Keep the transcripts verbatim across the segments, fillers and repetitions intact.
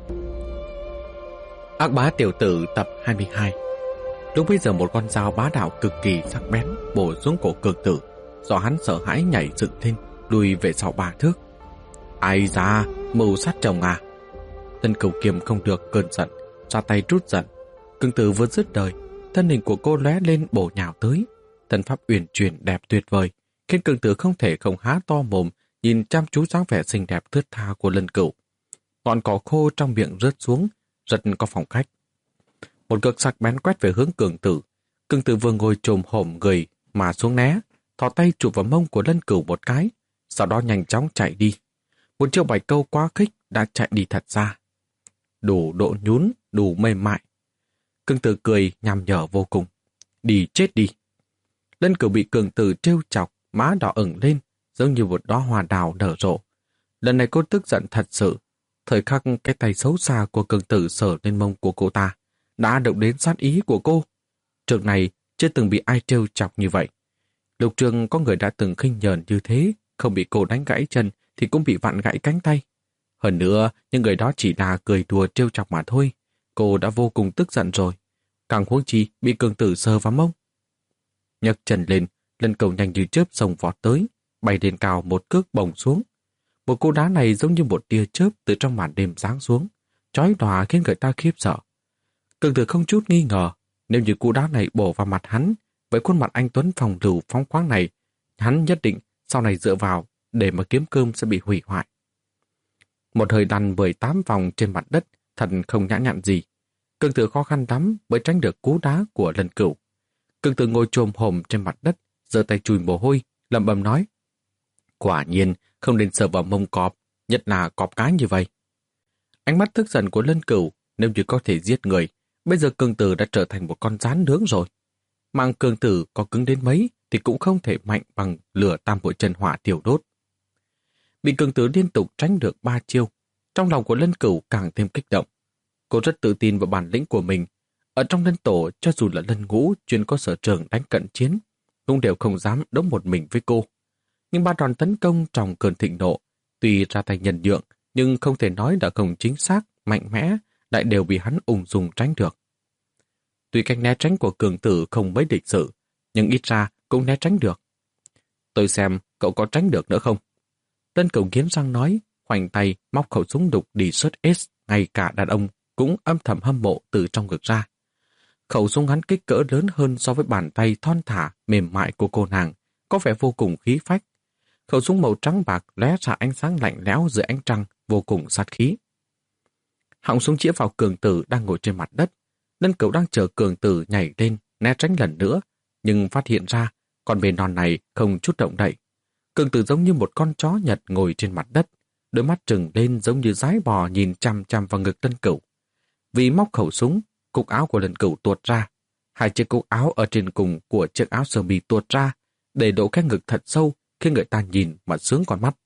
Ác bá tiểu tử tập hai mươi hai. Lúc bây giờ một con dao bá đạo cực kỳ sắc bén bổ xuống cổ Cường Tử, do hắn sợ hãi nhảy dựng lên, lùi về sau ba thước. Ai da, mưu sát chồng à? Tân Cửu Kiềm không được cơn giận, ra tay trút giận. Cường Tử vừa dứt đời, thân hình của cô lóe lên bổ nhào tới, thân pháp uyển chuyển đẹp tuyệt vời, khiến Cường Tử không thể không há to mồm nhìn chăm chú dáng vẻ xinh đẹp thướt tha của Lân Cửu. Ngọn cỏ khô trong miệng rớt xuống, rất có phong cách. Một cực sắc bén quét về hướng Cường Tử. Cường Tử vừa ngồi chồm hổm người mà xuống né, thò tay chụp vào mông của Lân Cửu một cái, sau đó nhanh chóng chạy đi. Một chiêu bảy câu quá khích đã chạy đi thật xa. Đủ độ nhún, đủ mềm mại. Cường Tử cười nhằm nhở vô cùng. Đi chết đi. Lân Cửu bị Cường Tử trêu chọc, má đỏ ửng lên, giống như một đóa hoa đào nở rộ. Lần này cô tức giận thật sự. Thời khắc cái tay xấu xa của Cường Tử sờ lên mông của cô ta đã động đến sát ý của cô. Trước này chưa từng bị ai trêu chọc như vậy. Lục trường có người đã từng khinh nhờn như thế, không bị cô đánh gãy chân thì cũng bị vặn gãy cánh tay. Hơn nữa, những người đó chỉ là cười đùa trêu chọc mà thôi. Cô đã vô cùng tức giận rồi. Càng huống chi bị Cường Tử sờ vào mông. Nhấc chân lên, Lân Cửu nhanh như chớp xông vọt tới, bay lên cao một cước bổng xuống. Một cú đá này giống như một tia chớp từ trong màn đêm giáng xuống, chói lòa khiến người ta khiếp sợ. Cường Tử không chút nghi ngờ, nếu như cú đá này bổ vào mặt hắn, với khuôn mặt anh tuấn phòng lưu phóng khoáng này, hắn nhất định sau này dựa vào để mà kiếm cơm sẽ bị hủy hoại. Một hơi lăn mười tám vòng trên mặt đất, thật không nhã nhặn gì. Cường Tử khó khăn lắm mới tránh được cú đá của Lân Cửu. Cường Tử ngồi chồm hổm trên mặt đất, giơ tay chùi mồ hôi, lẩm bẩm nói: quả nhiên không nên sờ vào mông cọp, nhất là cọp cái như vậy. Ánh mắt tức giận của Lân Cửu, nếu như có thể giết người, bây giờ Cường Tử đã trở thành một con rán nướng rồi. Mạng Cường Tử có cứng đến mấy thì cũng không thể mạnh bằng lửa tam hội chân hỏa thiêu đốt. Bị Cường Tử liên tục tránh được ba chiêu, trong lòng của Lân Cửu càng thêm kích động. Cô rất tự tin vào bản lĩnh của mình. Ở trong Lân Tổ, cho dù là Lân Ngũ chuyên có sở trường đánh cận chiến, cũng đều không dám đấu một mình với cô. Nhưng ba đòn tấn công trong cơn thịnh nộ, tuy ra tay nhân nhượng, nhưng không thể nói đã không chính xác, mạnh mẽ, lại đều bị hắn ung dung tránh được. Tuy cách né tránh của Cường Tử không mấy lịch sự, nhưng ít ra cũng né tránh được. Tôi xem cậu có tránh được nữa không? Lân Cửu nghiến răng nói, khoanh tay móc khẩu súng đục đi sớt S, ngay cả đàn ông cũng âm thầm hâm mộ từ trong ngực ra. Khẩu súng hắn kích cỡ lớn hơn so với bàn tay thon thả, mềm mại của cô nàng, có vẻ vô cùng khí phách. Khẩu súng màu trắng bạc lóe ra ánh sáng lạnh lẽo dưới ánh trăng, vô cùng sát khí. Họng súng chĩa vào Cường Tử đang ngồi trên mặt đất. Lân Cửu đang chờ Cường Tử nhảy lên, né tránh lần nữa, nhưng phát hiện ra con bê non này không chút động đậy. Cường Tử giống như một con chó Nhật ngồi trên mặt đất, đôi mắt trừng lên giống như dái bò nhìn chằm chằm vào ngực Lân Cửu. Vì móc khẩu súng, cúc áo của Lân Cửu tuột ra. Hai chiếc cúc áo ở trên cùng của chiếc áo sơ mi tuột ra, để độ cái ngực thật sâu khi người ta nhìn mà sướng con mắt.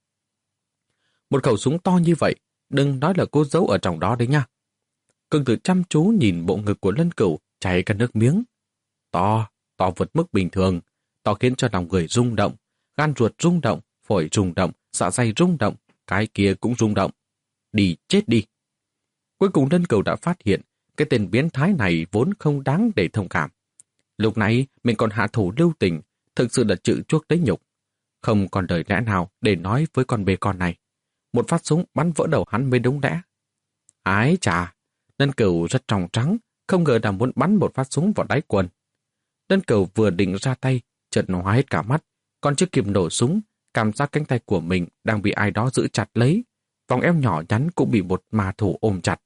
Một khẩu súng to như vậy, đừng nói là cô giấu ở trong đó đấy nha. Cường Tử chăm chú nhìn bộ ngực của Lân Cửu chảy cả nước miếng. To, to vượt mức bình thường, to khiến cho lòng người rung động, gan ruột rung động, phổi rung động, dạ dày rung động, cái kia cũng rung động. Đi chết đi. Cuối cùng Lân Cửu đã phát hiện cái tên biến thái này vốn không đáng để thông cảm. Lúc nãy mình còn hạ thủ lưu tình, thực sự là chịu chuốc lấy nhục. Không còn lời lẽ nào để nói với con bê con này. Một phát súng bắn vỡ đầu hắn mới đúng lẽ. Ái chà, Lân Cửu rất trong trắng, không ngờ là muốn bắn một phát súng vào đáy quần. Lân Cửu vừa định ra tay, chợt hóa hết cả mắt, còn chưa kịp nổ súng, cảm giác cánh tay của mình đang bị ai đó giữ chặt lấy, vòng eo nhỏ nhắn cũng bị một ma thủ ôm chặt.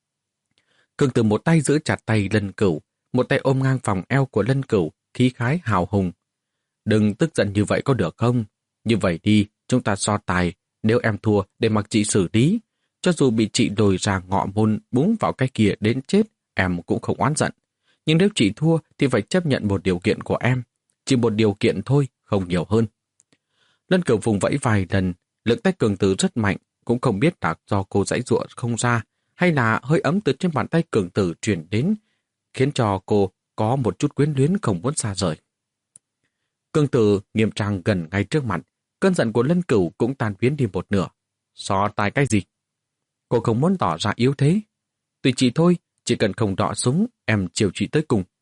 Cường Tử một tay giữ chặt tay Lân Cửu, một tay ôm ngang vòng eo của Lân Cửu, khí khái hào hùng. Đừng tức giận như vậy có được không? Như vậy đi, chúng ta so tài, nếu em thua để mặc chị xử lý, cho dù bị chị đồi ra ngọ môn búng vào cái kia đến chết, em cũng không oán giận. Nhưng nếu chị thua thì phải chấp nhận một điều kiện của em, chỉ một điều kiện thôi, không nhiều hơn. Lân Cửu vùng vẫy vài lần, lực tay Cường Tử rất mạnh, cũng không biết là do cô giãy giụa không ra, hay là hơi ấm từ trên bàn tay Cường Tử truyền đến, khiến cho cô có một chút quyến luyến không muốn xa rời. Cường Tử nghiêm trang gần ngay trước mặt, cơn giận của Lân Cửu cũng tan biến đi một nửa. So tài cái gì? Cô không muốn tỏ ra yếu thế. Tùy chị thôi, chỉ cần không đọ súng, em chiều chị tới cùng.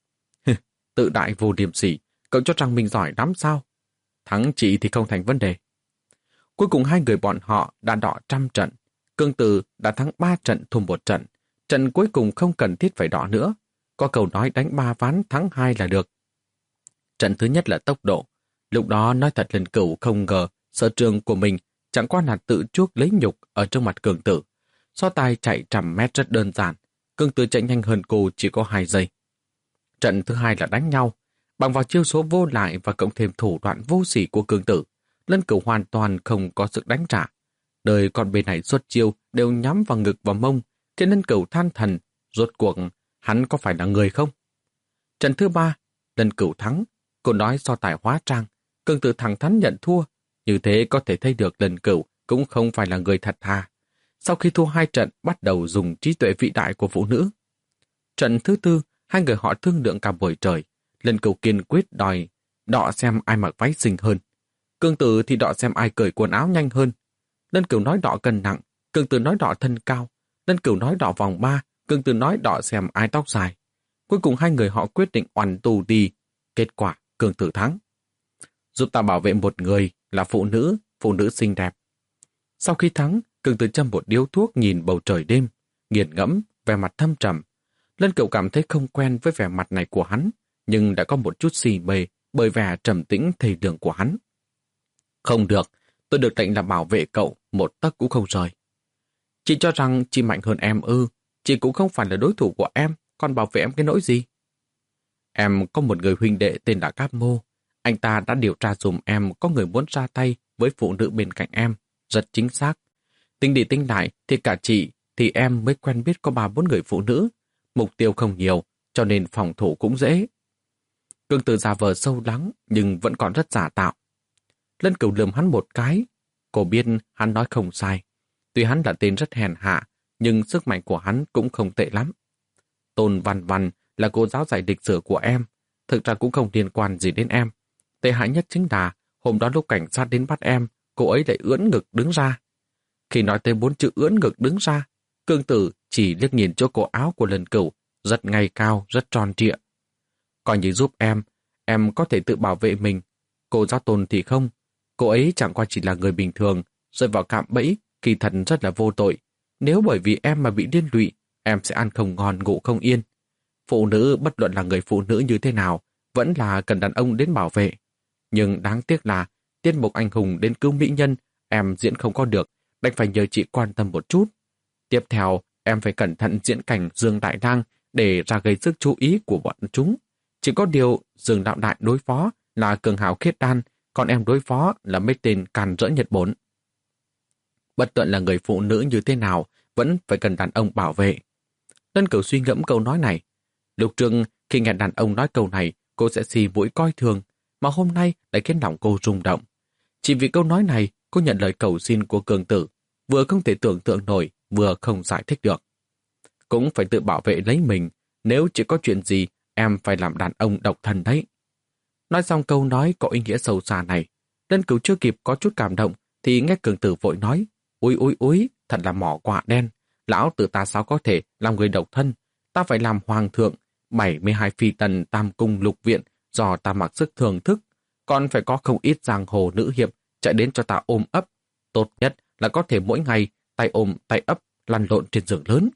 Tự đại vô điểm sỉ, cậu cho rằng mình giỏi lắm sao? Thắng chị thì không thành vấn đề. Cuối cùng hai người bọn họ đã đọ trăm trận. Cương Tử đã thắng ba trận thua một trận. Trận cuối cùng không cần thiết phải đọ nữa. Có câu nói đánh ba ván thắng hai là được. Trận thứ nhất là tốc độ. Lúc đó nói thật Lần Cửu không ngờ sở trường của mình chẳng qua là tự chuốc lấy nhục ở trong mặt Cường Tử. So tài chạy trăm mét rất đơn giản. Cường Tử chạy nhanh hơn cô chỉ có hai giây. Trận thứ hai là đánh nhau. Bằng vào chiêu số vô lại và cộng thêm thủ đoạn vô sỉ của Cường Tử, Lân Cửu hoàn toàn không có sức đánh trả. Đời con bên này xuất chiêu đều nhắm vào ngực và mông, khiến Lân Cửu than thần, rốt cuộc hắn có phải là người không? Trận thứ ba, Lân Cửu thắng. Cô nói so tài hóa trang, Cường Tử thẳng thắn nhận thua. Như thế có thể thấy được Lân Cửu cũng không phải là người thật thà. Sau khi thua hai trận, bắt đầu dùng trí tuệ vĩ đại của phụ nữ. Trận thứ tư, hai người họ thương lượng cả buổi trời. Lân Cửu kiên quyết đòi đọ xem ai mặc váy xinh hơn. Cường Tử thì đọ xem ai cởi quần áo nhanh hơn. Lân Cửu nói đọ cân nặng, Cường Tử nói đọ thân cao. Lân Cửu nói đọ vòng ba, Cường Tử nói đọ xem ai tóc dài. Cuối cùng hai người họ quyết định oằn tù đi. Kết quả, Cường Tử thắng. Giúp ta bảo vệ một người là phụ nữ, phụ nữ xinh đẹp. Sau khi thắng, Cường Tử châm một điếu thuốc nhìn bầu trời đêm, nghiền ngẫm, vẻ mặt thâm trầm. Lân Cửu cảm thấy không quen với vẻ mặt này của hắn, nhưng đã có một chút xì mê bởi vẻ trầm tĩnh thầy đường của hắn. Không được, tôi được lệnh là bảo vệ cậu, một tấc cũng không rời. Chị cho rằng chị mạnh hơn em ư, chị cũng không phải là đối thủ của em, còn bảo vệ em cái nỗi gì? Em có một người huynh đệ tên là Cáp Mô, anh ta đã điều tra dùm em có người muốn ra tay với phụ nữ bên cạnh em, rất chính xác. Tính đi tính lại thì cả chị thì em mới quen biết có ba bốn người phụ nữ, mục tiêu không nhiều, cho nên phòng thủ cũng dễ. Cường Tử giả vờ sâu lắng nhưng vẫn còn rất giả tạo. Lân Cửu lườm hắn một cái. Cô biết hắn nói không sai. Tuy hắn là tên rất hèn hạ, nhưng sức mạnh của hắn cũng không tệ lắm. Tôn Văn Văn là cô giáo dạy lịch sử của em. Thực ra cũng không liên quan gì đến em. Tệ hại nhất chính là hôm đó lúc cảnh sát đến bắt em, cô ấy lại ưỡn ngực đứng ra. Khi nói tới bốn chữ ưỡn ngực đứng ra, Cường Tử chỉ liếc nhìn chỗ cổ áo của Lân Cửu, rất ngay cao, rất tròn trịa. Coi như giúp em, em có thể tự bảo vệ mình. Cô giáo Tôn thì không. Cô ấy chẳng qua chỉ là người bình thường, rơi vào cạm bẫy, kỳ thật rất là vô tội. Nếu bởi vì em mà bị liên lụy, em sẽ ăn không ngon ngủ không yên. Phụ nữ bất luận là người phụ nữ như thế nào, vẫn là cần đàn ông đến bảo vệ. Nhưng đáng tiếc là, tiết mục anh hùng đến cứu mỹ nhân, em diễn không có được, đành phải nhờ chị quan tâm một chút. Tiếp theo, em phải cẩn thận diễn cảnh Dương Đại Lang để ra gây sức chú ý của bọn chúng. Chỉ có điều, Dương Đạo Đại đối phó là cường hào khiết đan, còn em đối phó là mấy tên càn rỡ Nhật bốn. Bất luận là người phụ nữ như thế nào, vẫn phải cần đàn ông bảo vệ. Lân Cửu suy ngẫm câu nói này. Lúc trước khi nghe đàn ông nói câu này, cô sẽ xì mũi coi thường, mà hôm nay lại khiến lòng cô rung động. Chỉ vì câu nói này, cô nhận lời cầu xin của Cường Tử, vừa không thể tưởng tượng nổi, vừa không giải thích được. Cũng phải tự bảo vệ lấy mình, nếu chỉ có chuyện gì, em phải làm đàn ông độc thân đấy. Nói xong câu nói có ý nghĩa sâu xa này, Lân Cửu chưa kịp có chút cảm động, thì nghe Cường Tử vội nói, úi úi úi, thật là mỏ quạ đen, lão tử ta sao có thể làm người độc thân, ta phải làm hoàng thượng, bảy mươi hai phi tần tam cung lục viện do ta mặc sức thưởng thức, còn phải có không ít giang hồ nữ hiệp chạy đến cho ta ôm ấp, tốt nhất là có thể mỗi ngày tay ôm tay ấp lăn lộn trên giường lớn.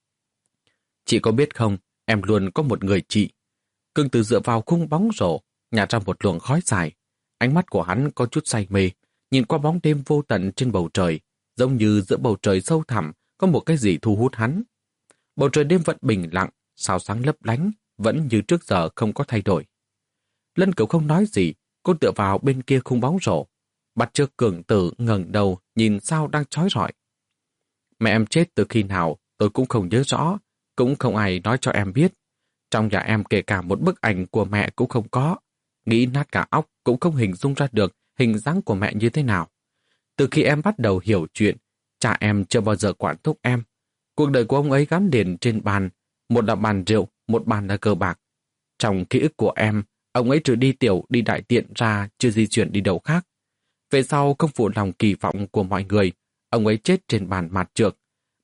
Chị có biết không, em luôn có một người chị. Cường Tử dựa vào khung bóng rổ, nhả ra một luồng khói dài. Ánh mắt của hắn có chút say mê, nhìn qua bóng đêm vô tận trên bầu trời, giống như giữa bầu trời sâu thẳm có một cái gì thu hút hắn. Bầu trời đêm vẫn bình lặng, sao sáng lấp lánh, vẫn như trước giờ không có thay đổi. Lân Cửu không nói gì, cô tựa vào bên kia khung bóng rổ, bắt chước Cường Tử ngẩng đầu nhìn sao đang chói rọi. Mẹ em chết từ khi nào tôi cũng không nhớ rõ, cũng không ai nói cho em biết. Trong nhà em kể cả một bức ảnh của mẹ cũng không có. Nghĩ nát cả óc cũng không hình dung ra được hình dáng của mẹ như thế nào. Từ khi em bắt đầu hiểu chuyện, cha em chưa bao giờ quản thúc em. Cuộc đời của ông ấy gắn liền trên bàn, một là bàn rượu, một bàn là cờ bạc. Trong ký ức của em, ông ấy trừ đi tiểu đi đại tiện ra chưa di chuyển đi đâu khác. Về sau không phụ lòng kỳ vọng của mọi người, ông ấy chết trên bàn mạt trược.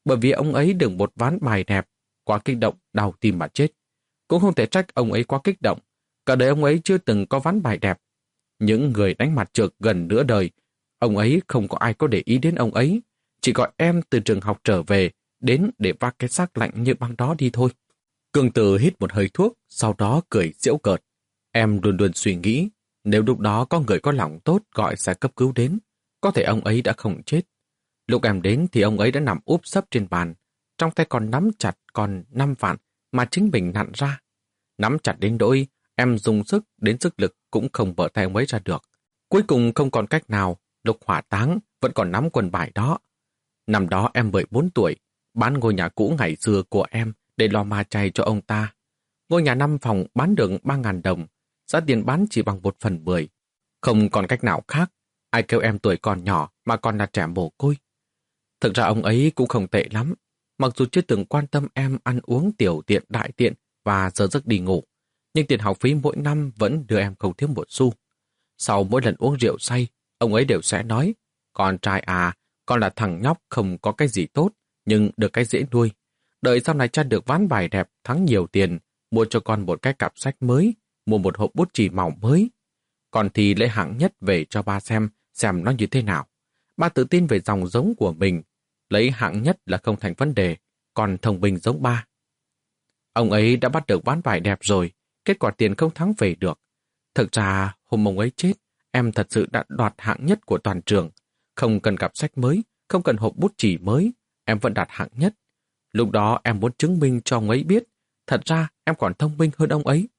bởi vì ông ấy được một ván bài đẹp, quá kích động, đau tim mà chết. Cũng không thể trách ông ấy quá kích động, cả đời ông ấy chưa từng có ván bài đẹp. Những người đánh mặt trượt gần nửa đời, ông ấy không có ai có để ý đến ông ấy, chỉ gọi em từ trường học trở về, đến để vác cái xác lạnh như băng đó đi thôi. Cường Tử hít một hơi thuốc, sau đó cười giễu cợt. Em luôn luôn suy nghĩ, nếu lúc đó có người có lòng tốt gọi xe cấp cứu đến, có thể ông ấy đã không chết. Lúc em đến thì ông ấy đã nằm úp sấp trên bàn, trong tay còn nắm chặt còn năm vạn mà chính mình nặn ra. Nắm chặt đến nỗi em dùng sức đến sức lực cũng không bở tay ông ấy ra được. Cuối cùng không còn cách nào, lúc hỏa táng vẫn còn nắm quần bài đó. Năm đó em mười bốn tuổi, bán ngôi nhà cũ ngày xưa của em để lo ma chay cho ông ta. Ngôi nhà năm phòng bán được ba ngàn đồng, giá tiền bán chỉ bằng một phần mười. Không còn cách nào khác, ai kêu em tuổi còn nhỏ mà còn là trẻ mồ côi. Thực ra ông ấy cũng không tệ lắm, mặc dù chưa từng quan tâm em ăn uống tiểu tiện đại tiện và giờ giấc đi ngủ, nhưng tiền học phí mỗi năm vẫn đưa em không thiếu một xu. Sau mỗi lần uống rượu say, ông ấy đều sẽ nói, con trai à, con là thằng nhóc không có cái gì tốt, nhưng được cái dễ nuôi. Đợi sau này cha được ván bài đẹp, thắng nhiều tiền, mua cho con một cái cặp sách mới, mua một hộp bút chì màu mới. Còn thì lấy hạng nhất về cho ba xem, xem nó như thế nào. Ba tự tin về dòng giống của mình, lấy hạng nhất là không thành vấn đề, còn thông minh giống ba. Ông ấy đã bắt được ván bài đẹp rồi, kết quả tiền không thắng về được. Thực ra, hôm ông ấy chết, em thật sự đã đoạt hạng nhất của toàn trường. Không cần cặp sách mới, không cần hộp bút chì mới, em vẫn đạt hạng nhất. Lúc đó em muốn chứng minh cho ông ấy biết, thật ra em còn thông minh hơn ông ấy.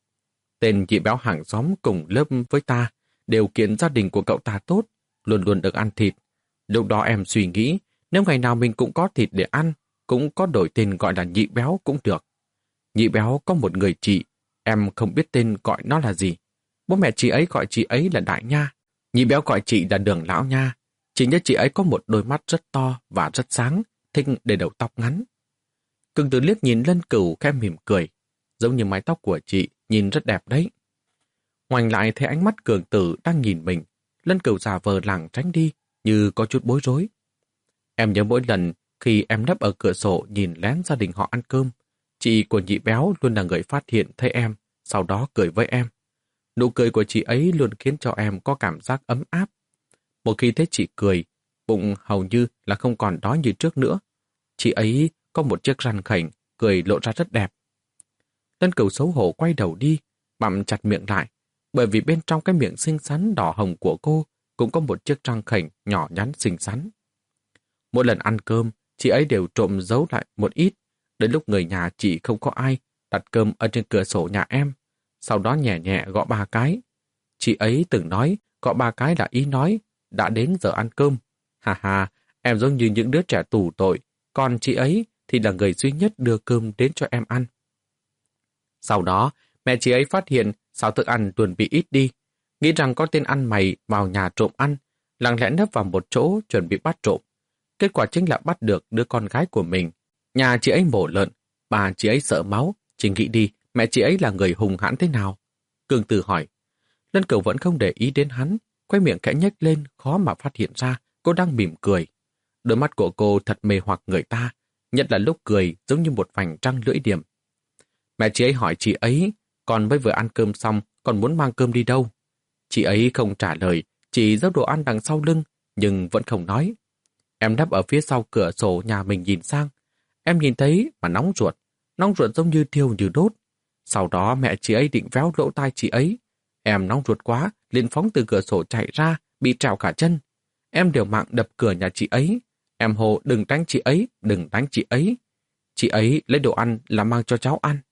Tên chị béo hàng xóm cùng lớp với ta, điều kiện gia đình của cậu ta tốt, luôn luôn được ăn thịt. Lúc đó em suy nghĩ, nếu ngày nào mình cũng có thịt để ăn, cũng có đổi tên gọi là nhị béo cũng được. Nhị béo có một người chị, em không biết tên gọi nó là gì. Bố mẹ chị ấy gọi chị ấy là Đại Nha, nhị béo gọi chị là Đường Lão Nha. Chỉ nhớ chị ấy có một đôi mắt rất to và rất sáng, thích để đầu tóc ngắn. Cường Tử liếc nhìn Lân Cửu khẽ mỉm cười, giống như mái tóc của chị, nhìn rất đẹp đấy. Ngoảnh lại thấy ánh mắt Cường Tử đang nhìn mình, Lân Cửu giả vờ lảng tránh đi, như có chút bối rối. Em nhớ mỗi lần khi em nấp ở cửa sổ nhìn lén gia đình họ ăn cơm, chị của nhị béo luôn là người phát hiện thấy em, sau đó cười với em. Nụ cười của chị ấy luôn khiến cho em có cảm giác ấm áp. Một khi thấy chị cười, bụng hầu như là không còn đói như trước nữa. Chị ấy có một chiếc răng khểnh, cười lộ ra rất đẹp. Lân Cửu xấu hổ quay đầu đi, bặm chặt miệng lại, bởi vì bên trong cái miệng xinh xắn đỏ hồng của cô cũng có một chiếc răng khểnh nhỏ nhắn xinh xắn. Mỗi lần ăn cơm, chị ấy đều trộm giấu lại một ít, đến lúc người nhà chị không có ai, đặt cơm ở trên cửa sổ nhà em, sau đó nhẹ nhẹ gõ ba cái. Chị ấy từng nói, gõ ba cái là ý nói, đã đến giờ ăn cơm. Hà hà, em giống như những đứa trẻ tù tội, còn chị ấy thì là người duy nhất đưa cơm đến cho em ăn. Sau đó, mẹ chị ấy phát hiện sao thức ăn luôn bị ít đi, nghĩ rằng có tên ăn mày vào nhà trộm ăn, lặng lẽ nấp vào một chỗ chuẩn bị bắt trộm. Kết quả chính là bắt được đứa con gái của mình. Nhà chị ấy mổ lợn, bà chị ấy sợ máu, chỉ nghĩ đi mẹ chị ấy là người hùng hãn thế nào. Cường Tử hỏi. Lân Cửu vẫn không để ý đến hắn, quay miệng khẽ nhếch lên, khó mà phát hiện ra cô đang mỉm cười. Đôi mắt của cô thật mê hoặc người ta, nhất là lúc cười giống như một vành trăng lưỡi liềm. Mẹ chị ấy hỏi chị ấy, còn mới vừa ăn cơm xong, còn muốn mang cơm đi đâu? Chị ấy không trả lời, chỉ giấu đồ ăn đằng sau lưng, nhưng vẫn không nói. Em nấp ở phía sau cửa sổ nhà mình nhìn sang. Em nhìn thấy mà nóng ruột, nóng ruột giống như thiêu như đốt. Sau đó mẹ chị ấy định véo lỗ tai chị ấy. Em nóng ruột quá, liền phóng từ cửa sổ chạy ra, bị trào cả chân. Em liều mạng đập cửa nhà chị ấy. Em hô đừng đánh chị ấy, đừng đánh chị ấy. Chị ấy lấy đồ ăn là mang cho cháu ăn.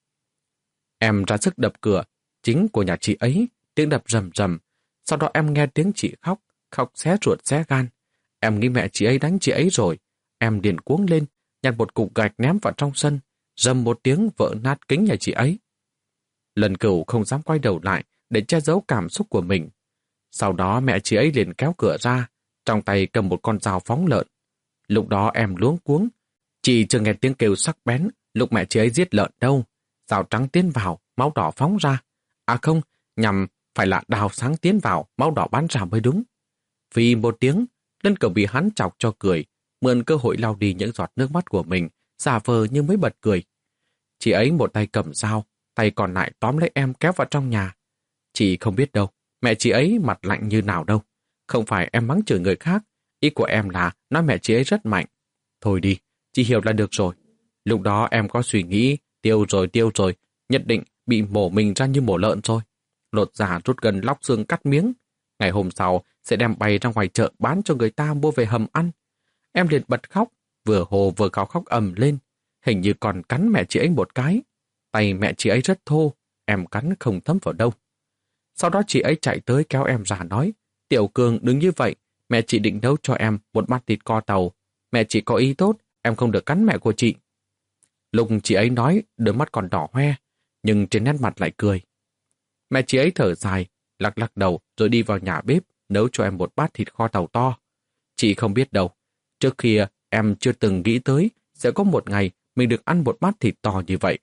Em ra sức đập cửa, chính của nhà chị ấy, tiếng đập rầm rầm. Sau đó em nghe tiếng chị khóc, khóc xé ruột xé gan. Em nghĩ mẹ chị ấy đánh chị ấy rồi. Em liền cuống lên, nhặt một cục gạch ném vào trong sân, rầm một tiếng vỡ nát kính nhà chị ấy. Lân Cửu không dám quay đầu lại để che giấu cảm xúc của mình. Sau đó mẹ chị ấy liền kéo cửa ra, trong tay cầm một con dao phóng lợn. Lúc đó em luống cuống, chị chưa nghe tiếng kêu sắc bén lúc mẹ chị ấy giết lợn đâu. Dao trắng tiến vào, máu đỏ phóng ra. À không, nhằm phải là đào sáng tiến vào, máu đỏ bắn ra mới đúng. Vì một tiếng, Lân Cửu bị hắn chọc cho cười, mượn cơ hội lau đi những giọt nước mắt của mình, giả vờ như mới bật cười. Chị ấy một tay cầm dao, tay còn lại tóm lấy em kéo vào trong nhà. Chị không biết đâu, mẹ chị ấy mặt lạnh như nào đâu. Không phải em mắng chửi người khác, ý của em là nói mẹ chị ấy rất mạnh. Thôi đi, chị hiểu là được rồi. Lúc đó em có suy nghĩ, tiêu rồi tiêu rồi, nhất định bị mổ mình ra như mổ lợn rồi. Lột da rút gân lóc xương cắt miếng. Ngày hôm sau sẽ đem bay ra ngoài chợ bán cho người ta mua về hầm ăn. Em liền bật khóc, vừa hồ vừa gào khóc ầm lên. Hình như còn cắn mẹ chị ấy một cái. Tay mẹ chị ấy rất thô, em cắn không thấm vào đâu. Sau đó chị ấy chạy tới kéo em ra nói, Tiểu Cường đừng như vậy, mẹ chị định nấu cho em một bát thịt kho tàu. Mẹ chị có ý tốt, em không được cắn mẹ của chị. Lúc chị ấy nói, đôi mắt còn đỏ hoe, nhưng trên nét mặt lại cười. Mẹ chị ấy thở dài, lắc lắc đầu rồi đi vào nhà bếp nấu cho em một bát thịt kho tàu to. Chị không biết đâu, trước kia em chưa từng nghĩ tới sẽ có một ngày mình được ăn một bát thịt to như vậy.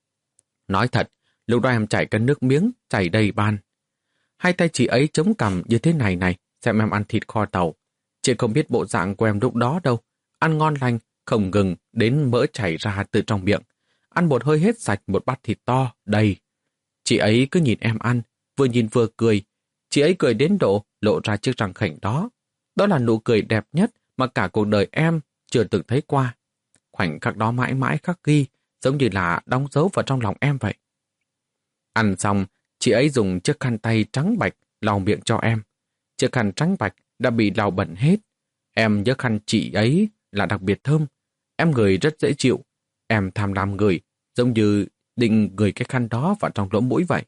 Nói thật, lúc đó em chảy cân nước miếng, chảy đầy ban. Hai tay chị ấy chống cằm như thế này này, xem em ăn thịt kho tàu. Chị không biết bộ dạng của em lúc đó đâu. Ăn ngon lành, không ngừng, đến mỡ chảy ra từ trong miệng. Ăn một hơi hết sạch một bát thịt to, đầy. Chị ấy cứ nhìn em ăn, vừa nhìn vừa cười. Chị ấy cười đến độ lộ ra chiếc răng khểnh đó. Đó là nụ cười đẹp nhất mà cả cuộc đời em chưa từng thấy qua. Khoảnh khắc đó mãi mãi khắc ghi, giống như là đóng dấu vào trong lòng em vậy. Ăn xong, chị ấy dùng chiếc khăn tay trắng bạch lau miệng cho em. Chiếc khăn trắng bạch đã bị lau bẩn hết. Em nhớ khăn chị ấy là đặc biệt thơm. Em ngửi rất dễ chịu. Em tham lam ngửi, giống như định ngửi cái khăn đó vào trong lỗ mũi vậy.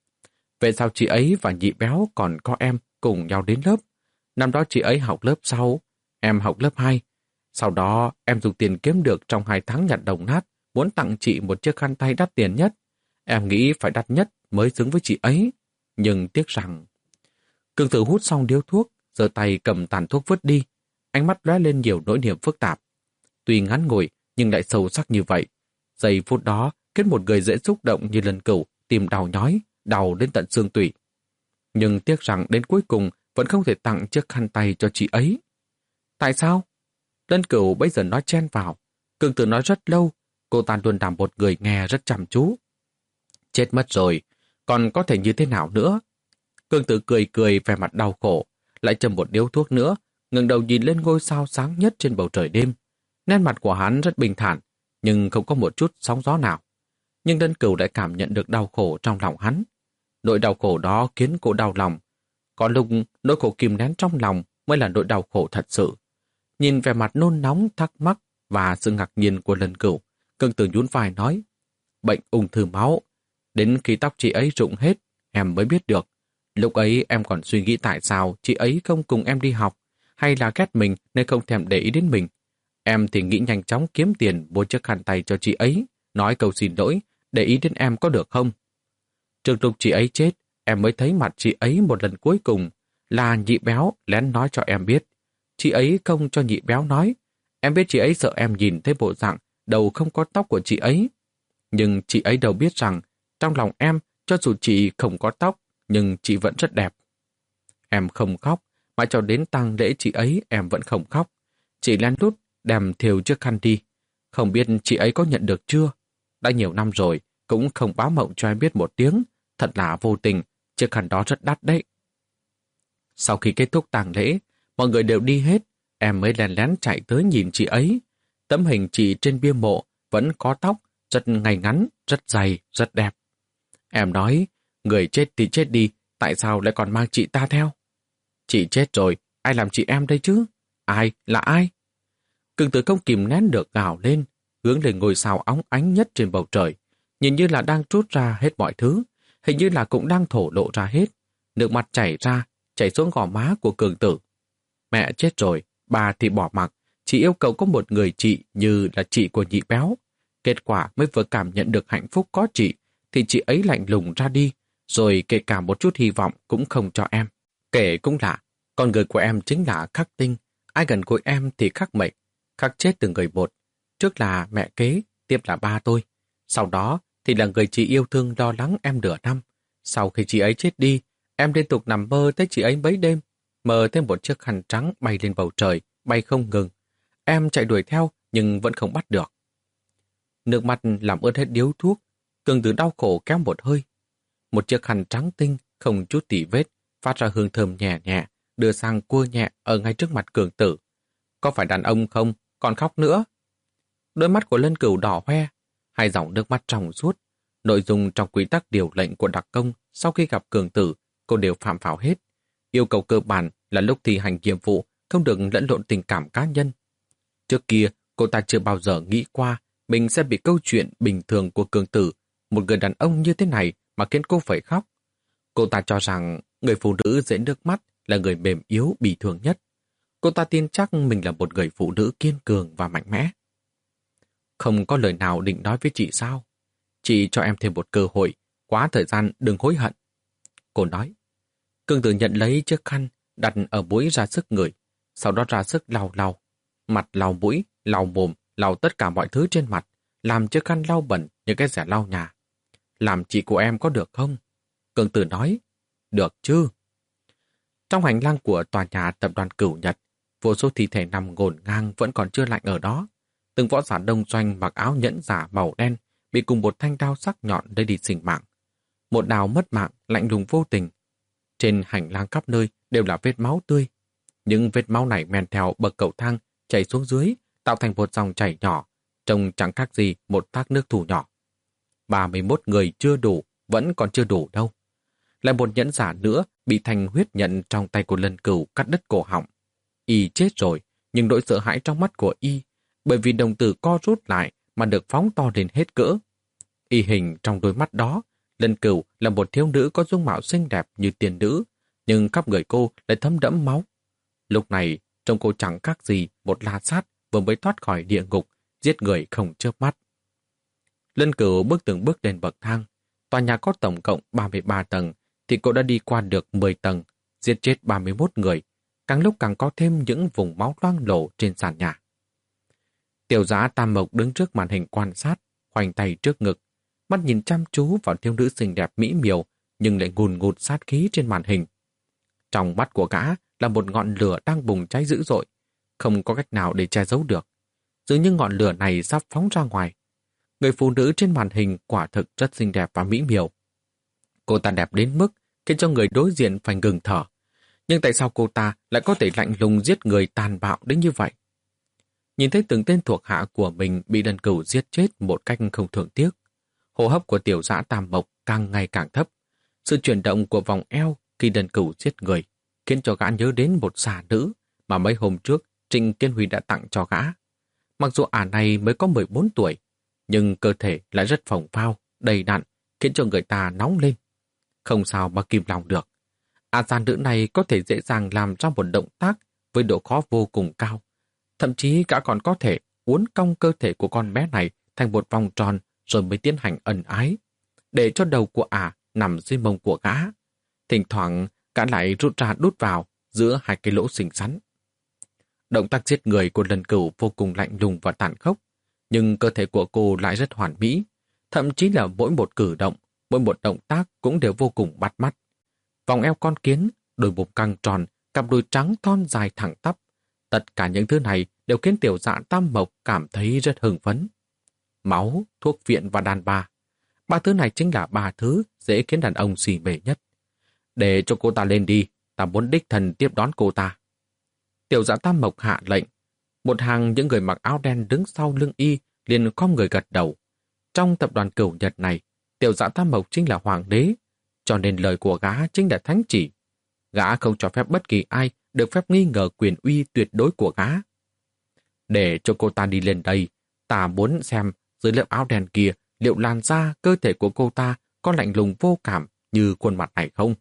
Về sau chị ấy và nhị béo còn có em cùng nhau đến lớp. Năm đó chị ấy học lớp sáu, em học lớp hai. Sau đó em dùng tiền kiếm được trong hai tháng nhặt đồng nát, muốn tặng chị một chiếc khăn tay đắt tiền nhất. Em nghĩ phải đắt nhất mới xứng với chị ấy. Nhưng tiếc rằng... Cường Tử hút xong điếu thuốc, giơ tay cầm tàn thuốc vứt đi. Ánh mắt lóe lên nhiều nỗi niềm phức tạp. Tuy ngắn ngủi nhưng lại sâu sắc như vậy. Giây phút đó khiến một người dễ xúc động như Lân Cửu tìm đau nhói, đau đến tận xương tủy. Nhưng tiếc rằng đến cuối cùng vẫn không thể tặng chiếc khăn tay cho chị ấy. Tại sao? Lân Cửu bây giờ nói chen vào. Cường Tử nói rất lâu, cô ta luôn làm một người nghe rất chăm chú. Chết mất rồi, còn có thể như thế nào nữa? Cường Tử cười cười vẻ mặt đau khổ, lại châm một điếu thuốc nữa, ngẩng đầu nhìn lên ngôi sao sáng nhất trên bầu trời đêm. Nét mặt của hắn rất bình thản, nhưng không có một chút sóng gió nào. Nhưng Lân Cửu lại cảm nhận được đau khổ trong lòng hắn. Nỗi đau khổ đó khiến cô đau lòng. Có lúc nỗi khổ kìm nén trong lòng mới là nỗi đau khổ thật sự. Nhìn vẻ mặt nôn nóng, thắc mắc và sự ngạc nhiên của Lân Cửu, Cường Tử nhún vai nói, bệnh ung thư máu. Đến khi tóc chị ấy rụng hết, em mới biết được. Lúc ấy em còn suy nghĩ tại sao chị ấy không cùng em đi học, hay là ghét mình nên không thèm để ý đến mình. Em thì nghĩ nhanh chóng kiếm tiền mua chiếc khăn tay cho chị ấy, nói câu xin lỗi, để ý đến em có được không? Trước lúc chị ấy chết, em mới thấy mặt chị ấy một lần cuối cùng, là Nhị Béo lén nói cho em biết. Chị ấy không cho Nhị Béo nói. Em biết chị ấy sợ em nhìn thấy bộ dạng đầu không có tóc của chị ấy. Nhưng chị ấy đâu biết rằng, trong lòng em, cho dù chị không có tóc, nhưng chị vẫn rất đẹp. Em không khóc, mãi cho đến tang lễ chị ấy em vẫn không khóc. Chị lén lút đem thêu chiếc khăn đi. Không biết chị ấy có nhận được chưa? Đã nhiều năm rồi, cũng không báo mộng cho em biết một tiếng. Thật là vô tình, chiếc khăn đó rất đắt đấy. Sau khi kết thúc tang lễ, mọi người đều đi hết, em mới lén lén chạy tới nhìn chị ấy. Tấm hình chị trên bia mộ vẫn có tóc, rất ngay ngắn, rất dày, rất đẹp. Em nói, người chết thì chết đi, tại sao lại còn mang chị ta theo? Chị chết rồi, ai làm chị em đây chứ? Ai? Là ai? Cường Tử không kìm nén được gào lên, hướng lên ngôi sao óng ánh nhất trên bầu trời, nhìn như là đang trút ra hết mọi thứ, hình như là cũng đang thổ lộ ra hết. Nước mắt chảy ra, chảy xuống gò má của Cường Tử. Mẹ chết rồi, bà thì bỏ mặc, chỉ yêu cầu có một người chị như là chị của Nhị Béo. Kết quả mới vừa cảm nhận được hạnh phúc có chị, thì chị ấy lạnh lùng ra đi, rồi kể cả một chút hy vọng cũng không cho em. Kể cũng lạ, con người của em chính là khắc tinh, ai gần gũi em thì khắc mệnh, khắc chết từng người một. Trước là mẹ kế, tiếp là ba tôi. Sau đó thì là người chị yêu thương lo lắng em nửa năm. Sau khi chị ấy chết đi, em liên tục nằm mơ thấy chị ấy mấy đêm, mơ thêm một chiếc khăn trắng bay lên bầu trời, bay không ngừng. Em chạy đuổi theo nhưng vẫn không bắt được. Nước mắt làm ướt hết điếu thuốc, Cường Tử đau khổ kéo một hơi. Một chiếc khăn trắng tinh, không chút tỉ vết, phát ra hương thơm nhẹ nhẹ, đưa sang cua nhẹ ở ngay trước mặt Cường Tử. Có phải đàn ông không? Còn khóc nữa. Đôi mắt của Lân Cửu đỏ hoe, hai dòng nước mắt trong suốt. Nội dung trong quy tắc điều lệnh của đặc công sau khi gặp Cường Tử, cô đều phạm phảo hết. Yêu cầu cơ bản là lúc thi hành nhiệm vụ không được lẫn lộn tình cảm cá nhân. Trước kia, cô ta chưa bao giờ nghĩ qua mình sẽ bị câu chuyện bình thường của Cường Tử, một người đàn ông như thế này mà khiến cô phải khóc. Cô ta cho rằng người phụ nữ dễ nước mắt là người mềm yếu bị thương nhất. Cô ta tin chắc mình là một người phụ nữ kiên cường và mạnh mẽ. Không có lời nào định nói với chị sao? Chị cho em thêm một cơ hội, quá thời gian đừng hối hận. Cô nói. Cường Tử nhận lấy chiếc khăn, đặt ở mũi ra sức ngửi, sau đó ra sức lau lau. Mặt lau mũi, lau mồm, lau tất cả mọi thứ trên mặt, làm chiếc khăn lau bẩn như cái rẻ lau nhà. Làm chị của em có được không? Cường Tử nói. Được chứ. Trong hành lang của tòa nhà tập đoàn Cửu Nhật, vô số thi thể nằm ngổn ngang vẫn còn chưa lạnh ở đó. Từng võ giả đông doanh mặc áo nhẫn giả màu đen bị cùng một thanh đao sắc nhọn lấy đi sinh mạng. Một đào mất mạng lạnh lùng vô tình. Trên hành lang khắp nơi đều là vết máu tươi. Những vết máu này men theo bậc cầu thang chảy xuống dưới, tạo thành một dòng chảy nhỏ, trông chẳng khác gì một thác nước thủ nhỏ. ba mươi mốt người chưa đủ, vẫn còn chưa đủ đâu. Lại một nhẫn giả nữa bị thành huyết nhận trong tay của Lân Cửu cắt đứt cổ họng. Y chết rồi, nhưng nỗi sợ hãi trong mắt của Y, bởi vì đồng tử co rút lại mà được phóng to lên hết cỡ. Y hình trong đôi mắt đó, Lân Cửu là một thiếu nữ có dung mạo xinh đẹp như tiên nữ, nhưng khắp người cô lại thấm đẫm máu. Lúc này, trông cô chẳng khác gì một la sát vừa mới thoát khỏi địa ngục, giết người không chớp mắt. Lân Cửu bước từng bước lên bậc thang. Tòa nhà có tổng cộng ba mươi ba tầng, thì cô đã đi qua được mười tầng, giết chết ba mươi mốt người, càng lúc càng có thêm những vùng máu loang lổ trên sàn nhà. Tiểu Dã Tam Mộc đứng trước màn hình quan sát, khoanh tay trước ngực, mắt nhìn chăm chú vào thiếu nữ xinh đẹp mỹ miều, nhưng lại ngùn ngụt sát khí trên màn hình. Trong mắt của gã là một ngọn lửa đang bùng cháy dữ dội, không có cách nào để che giấu được. Dường như ngọn lửa này sắp phóng ra ngoài. Người phụ nữ trên màn hình quả thực rất xinh đẹp và mỹ miều. Cô ta đẹp đến mức khiến cho người đối diện phải ngừng thở. Nhưng tại sao cô ta lại có thể lạnh lùng giết người tàn bạo đến như vậy? Nhìn thấy từng tên thuộc hạ của mình bị Lân Cửu giết chết một cách không thường tiếc, hô hấp của Tiểu Dã Tam Mộc càng ngày càng thấp. Sự chuyển động của vòng eo khi Lân Cửu giết người khiến cho gã nhớ đến một xà nữ mà mấy hôm trước Trịnh Kiên Huy đã tặng cho gã. Mặc dù ả này mới có mười bốn tuổi, nhưng cơ thể lại rất phồng phao, đầy đặn, khiến cho người ta nóng lên. Không sao mà kìm lòng được. Ả già nữ này có thể dễ dàng làm ra một động tác với độ khó vô cùng cao. Thậm chí gã còn có thể uốn cong cơ thể của con bé này thành một vòng tròn rồi mới tiến hành ân ái, để cho đầu của ả nằm dưới mông của gã. Thỉnh thoảng gã lại rút ra đút vào giữa hai cái lỗ xinh xắn. Động tác giết người của Lân Cửu vô cùng lạnh lùng và tàn khốc, nhưng cơ thể của cô lại rất hoàn mỹ. Thậm chí là mỗi một cử động, mỗi một động tác cũng đều vô cùng bắt mắt. Vòng eo con kiến, đôi bụng căng tròn, cặp đùi trắng thon dài thẳng tắp. Tất cả những thứ này đều khiến Tiểu Dã Tam Mộc cảm thấy rất hưng phấn. Máu, thuốc viện và đàn bà. Ba thứ này chính là ba thứ dễ khiến đàn ông xì mê nhất. Để cho cô ta lên đi, ta muốn đích thân tiếp đón cô ta. Tiểu Dã Tam Mộc hạ lệnh. Một hàng những người mặc áo đen đứng sau lưng y liền khom người gật đầu. Trong tập đoàn Cửu Nhật này, Tiểu Dã Tam Mộc chính là hoàng đế, cho nên lời của gã chính là thánh chỉ. Gã không cho phép bất kỳ ai được phép nghi ngờ quyền uy tuyệt đối của gã. Để cho cô ta đi lên đây, ta muốn xem dưới lớp áo đen kia liệu làn da cơ thể của cô ta có lạnh lùng vô cảm như khuôn mặt này không.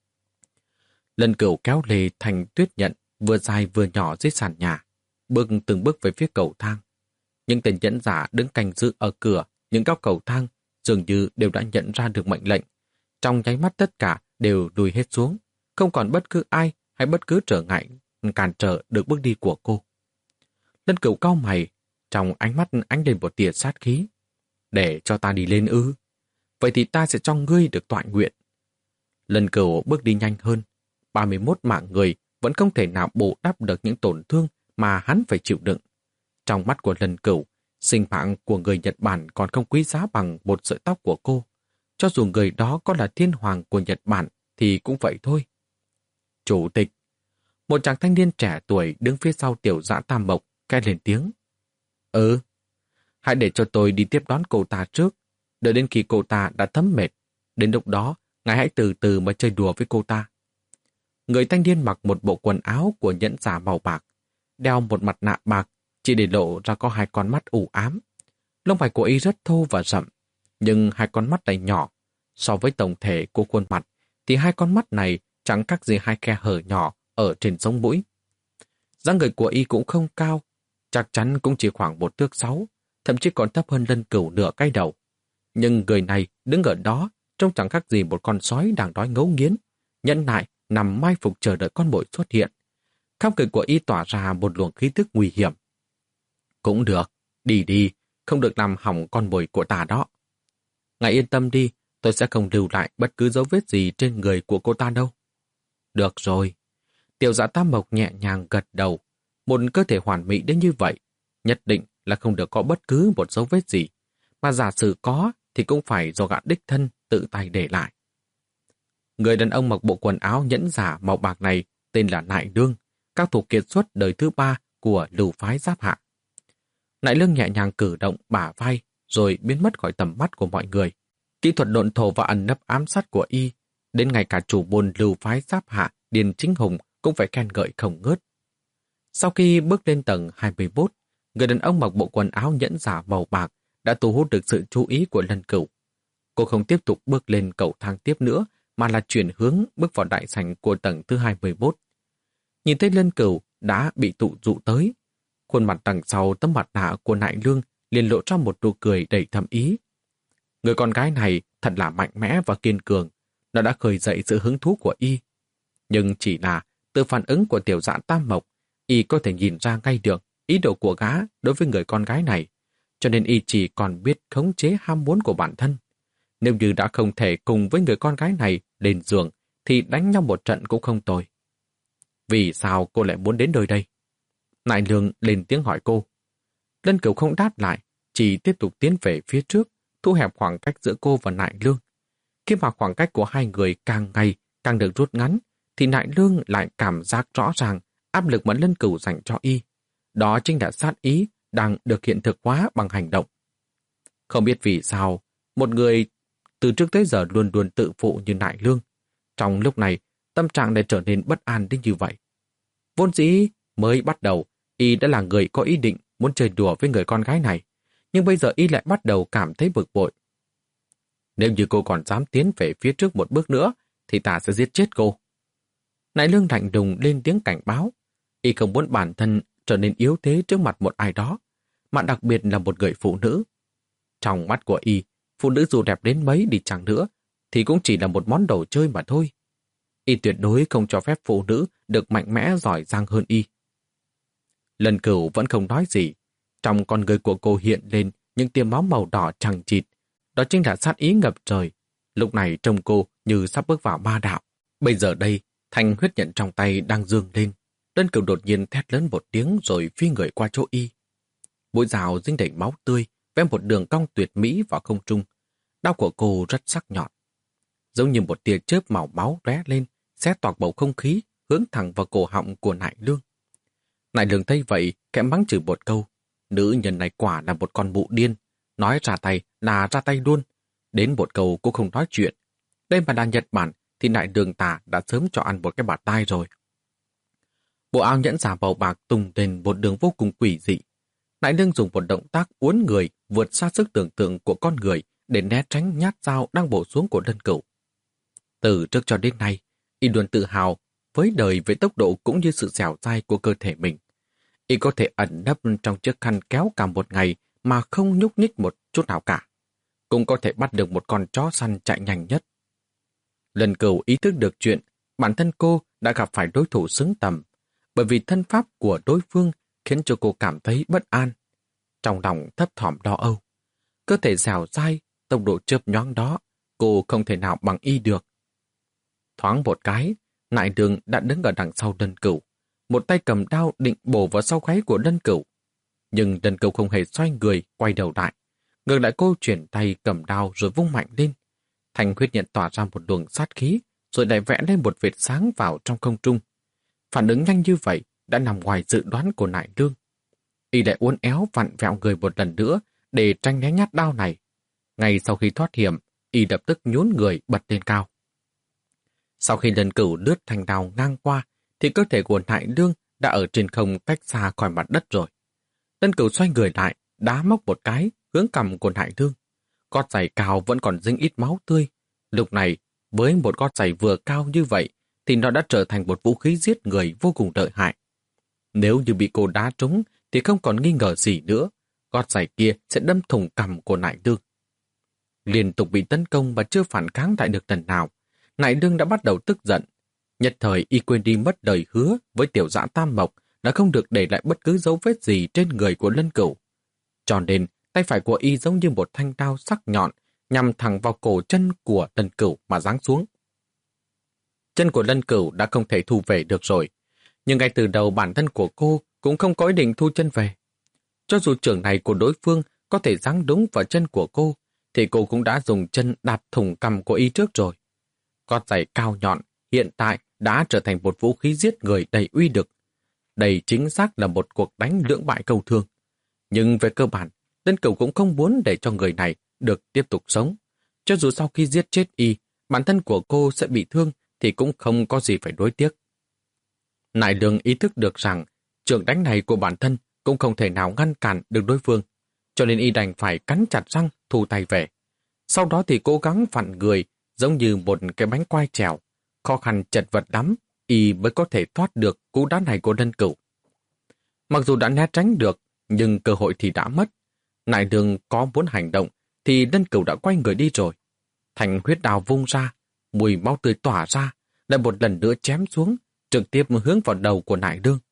Lân Cửu kéo lê thành tuyết nhận vừa dài vừa nhỏ dưới sàn nhà, bước từng bước về phía cầu thang. Những tên nhẫn giả đứng canh giữ ở cửa những góc cầu thang dường như đều đã nhận ra được mệnh lệnh. Trong nháy mắt tất cả đều lùi hết xuống, không còn bất cứ ai hay bất cứ trở ngại cản trở được bước đi của cô. Lân Cửu cau mày, trong ánh mắt ánh lên một tia sát khí. Để cho ta đi lên ư? Vậy thì ta sẽ cho ngươi được toại nguyện. Lân Cửu bước đi nhanh hơn. ba mươi mốt mạng người vẫn không thể nào bù đắp được những tổn thương mà hắn phải chịu đựng. Trong mắt của Lân Cửu, sinh mạng của người Nhật Bản còn không quý giá bằng một sợi tóc của cô. Cho dù người đó có là thiên hoàng của Nhật Bản thì cũng vậy thôi. Chủ tịch, một chàng thanh niên trẻ tuổi đứng phía sau Tiểu Dã Tam Mộc kêu lên tiếng. Ừ, hãy để cho tôi đi tiếp đón cô ta trước, đợi đến khi cô ta đã thấm mệt. Đến lúc đó, ngài hãy từ từ mà chơi đùa với cô ta. Người thanh niên mặc một bộ quần áo của nhẫn giả màu bạc, đeo một mặt nạ bạc, chỉ để lộ ra có hai con mắt u ám. Lông mày của y rất thô và rậm, nhưng hai con mắt này nhỏ. So với tổng thể của khuôn mặt, thì hai con mắt này chẳng khác gì hai khe hở nhỏ ở trên sống mũi. Dáng người của y cũng không cao, chắc chắn cũng chỉ khoảng một thước sáu, thậm chí còn thấp hơn Lân Cửu nửa cái đầu. Nhưng người này đứng ở đó trông chẳng khác gì một con sói đang đói ngấu nghiến, nhẫn nại nằm mai phục chờ đợi con mồi xuất hiện. Khắp người của y tỏa ra một luồng khí tức nguy hiểm. Cũng được, đi đi, không được làm hỏng con mồi của ta đó. Ngài yên tâm đi, tôi sẽ không lưu lại bất cứ dấu vết gì trên người của cô ta đâu. Được rồi. Tiểu Dã Tam Mộc nhẹ nhàng gật đầu. Một cơ thể hoàn mỹ đến như vậy, nhất định là không được có bất cứ một dấu vết gì. Mà giả sử có, thì cũng phải do gã đích thân tự tay để lại. Người đàn ông mặc bộ quần áo nhẫn giả màu bạc này tên là Nại Lương, cao thủ kiệt xuất đời thứ ba của Lưu phái Giáp Hạ. Nại Lương nhẹ nhàng cử động bả vai, rồi biến mất khỏi tầm mắt của mọi người. Kỹ thuật độn thổ và ẩn nấp ám sát của y, đến ngày cả chủ môn Lưu phái Giáp Hạ Điền Chính Hùng cũng phải khen ngợi không ngớt. Sau khi bước lên tầng hai mươi mốt, người đàn ông mặc bộ quần áo nhẫn giả màu bạc đã thu hút được sự chú ý của Lân Cửu. Cô không tiếp tục bước lên cầu thang tiếp nữa, mà là chuyển hướng bước vào đại sảnh của tầng thứ hai mươi mốt. Nhìn thấy Lân Cửu đã bị tụ dụ tới, khuôn mặt đằng sau tấm mặt nạ của Nại Lương liền lộ ra một nụ cười đầy thâm ý. Người con gái này thật là mạnh mẽ và kiên cường, nó đã khơi dậy sự hứng thú của y. Nhưng chỉ là từ phản ứng của Tiểu Dã Tam Mộc, y có thể nhìn ra ngay được ý đồ của gã đối với người con gái này, cho nên y chỉ còn biết khống chế ham muốn của bản thân. Nếu như đã không thể cùng với người con gái này lên giường, thì đánh nhau một trận cũng không tồi. Vì sao cô lại muốn đến nơi đây? Nại Lương lên tiếng hỏi cô. Lân Cửu không đáp lại, chỉ tiếp tục tiến về phía trước, thu hẹp khoảng cách giữa cô và Nại Lương. Khi mà khoảng cách của hai người càng ngày càng được rút ngắn, thì Nại Lương lại cảm giác rõ ràng áp lực mà Lân Cửu dành cho y. Đó chính là sát ý đang được hiện thực hóa bằng hành động. Không biết vì sao, một người từ trước tới giờ luôn luôn tự phụ như Nại Lương, trong lúc này tâm trạng lại trở nên bất an đến như vậy. Vốn dĩ mới bắt đầu, y đã là người có ý định muốn chơi đùa với người con gái này, nhưng bây giờ y lại bắt đầu cảm thấy bực bội. Nếu như cô còn dám tiến về phía trước một bước nữa, thì ta sẽ giết chết cô. Nại Lương lạnh lùng lên tiếng cảnh báo. Y không muốn bản thân trở nên yếu thế trước mặt một ai đó, mà đặc biệt là một người phụ nữ. Trong mắt của y, phụ nữ dù đẹp đến mấy đi chăng nữa, thì cũng chỉ là một món đồ chơi mà thôi. Y tuyệt đối không cho phép phụ nữ được mạnh mẽ giỏi giang hơn y. Lân Cửu vẫn không nói gì. Trong con người của cô hiện lên những tia máu màu đỏ chằng chịt. Đó chính là sát ý ngập trời. Lúc này trông cô như sắp bước vào ma đạo. Bây giờ đây, thanh huyết nhận trong tay đang dương lên. Lân Cửu đột nhiên thét lớn một tiếng rồi phi người qua chỗ y. Mũi dao dính đầy máu tươi, vẽ một đường cong tuyệt mỹ vào không trung. Đao của cô rất sắc nhọn, giống như một tia chớp màu máu lóe lên, xé toạc bầu không khí, hướng thẳng vào cổ họng của Nại Lương. Nại Lương thấy vậy, kẽ mắng chửi một câu. Nữ nhân này quả là một con mụ điên, nói ra tay là ra tay luôn. Đến một câu cũng không nói chuyện. Đây mà là Nhật Bản thì Nại Lương ta đã sớm cho ăn một cái bạt tai rồi. Bộ áo nhẫn giả màu bạc tung lên một đường vô cùng quỷ dị. Nại Lương dùng một động tác uốn người vượt xa sức tưởng tượng của con người để né tránh nhát dao đang bổ xuống của Lân Cửu. Từ trước cho đến nay, y luôn tự hào với đời về tốc độ cũng như sự dẻo dai của cơ thể mình. Y có thể ẩn nấp trong chiếc khăn kéo cả một ngày mà không nhúc nhích một chút nào cả. Cũng có thể bắt được một con chó săn chạy nhanh nhất. Lân Cửu ý thức được chuyện bản thân cô đã gặp phải đối thủ xứng tầm, bởi vì thân pháp của đối phương khiến cho cô cảm thấy bất an. Trong lòng thấp thỏm lo âu. Cơ thể dẻo dai, tốc độ chớp nhoáng đó, cô không thể nào bằng y được. Thoáng một cái, Nại Lương đã đứng ở đằng sau Lân Cửu, một tay cầm đao định bổ vào sau gáy của Lân Cửu. Nhưng Lân Cửu không hề xoay người, quay đầu lại. Ngược lại cô chuyển tay cầm đao rồi vung mạnh lên. Thanh huyết nhận tỏa ra một luồng sát khí, rồi lại vẽ lên một vệt sáng vào trong không trung. Phản ứng nhanh như vậy đã nằm ngoài dự đoán của Nại Lương. Y lại uốn éo vặn vẹo người một lần nữa để tranh né nhát đao này. Ngay sau khi thoát hiểm, Y lập tức nhún người bật lên cao. Sau khi Lân Cửu lướt thanh đao ngang qua, thì cơ thể của Nại Lương đã ở trên không cách xa khỏi mặt đất rồi. Lân Cửu xoay người lại, đá móc một cái, hướng cằm của Nại Lương. Gót giày cao vẫn còn dính ít máu tươi. Lúc này, với một gót giày vừa cao như vậy, thì nó đã trở thành một vũ khí giết người vô cùng lợi hại. Nếu như bị cô đá trúng, thì không còn nghi ngờ gì nữa. Gót giày kia sẽ đâm thủng cằm của Nại Lương. Liên tục bị tấn công và chưa phản kháng lại được lần nào, Nại Lương đã bắt đầu tức giận. Nhất thời y quên đi mất lời hứa với tiểu dã Tam Mộc đã không được để lại bất cứ dấu vết gì trên người của Lân Cửu. Cho nên, tay phải của y giống như một thanh đao sắc nhọn nhằm thẳng vào cổ chân của Lân Cửu mà giáng xuống. Chân của Lân Cửu đã không thể thu về được rồi, nhưng ngay từ đầu bản thân của cô cũng không có ý định thu chân về. Cho dù trường này của đối phương có thể giáng đúng vào chân của cô, thì cô cũng đã dùng chân đạp thủng cằm của y trước rồi. Gót giày cao nhọn hiện tại đã trở thành một vũ khí giết người đầy uy lực. Đây chính xác là một cuộc đánh lưỡng bại cầu thương. Nhưng về cơ bản, Lân Cửu cũng không muốn để cho người này được tiếp tục sống. Cho dù sau khi giết chết y, bản thân của cô sẽ bị thương thì cũng không có gì phải đối tiếc. Nại Lương ý thức được rằng trường đánh này của bản thân cũng không thể nào ngăn cản được đối phương, cho nên y đành phải cắn chặt răng thu tay về. Sau đó thì cố gắng vặn người giống như một cái bánh quai trèo, khó khăn chật vật lắm, y mới có thể thoát được cú đá này của Lân Cửu. Mặc dù đã né tránh được, nhưng cơ hội thì đã mất. Nại Lương có muốn hành động thì Lân Cửu đã quay người đi rồi. Thành huyết đao vung ra, mùi máu tươi tỏa ra, lại một lần nữa chém xuống, trực tiếp hướng vào đầu của Nại Lương.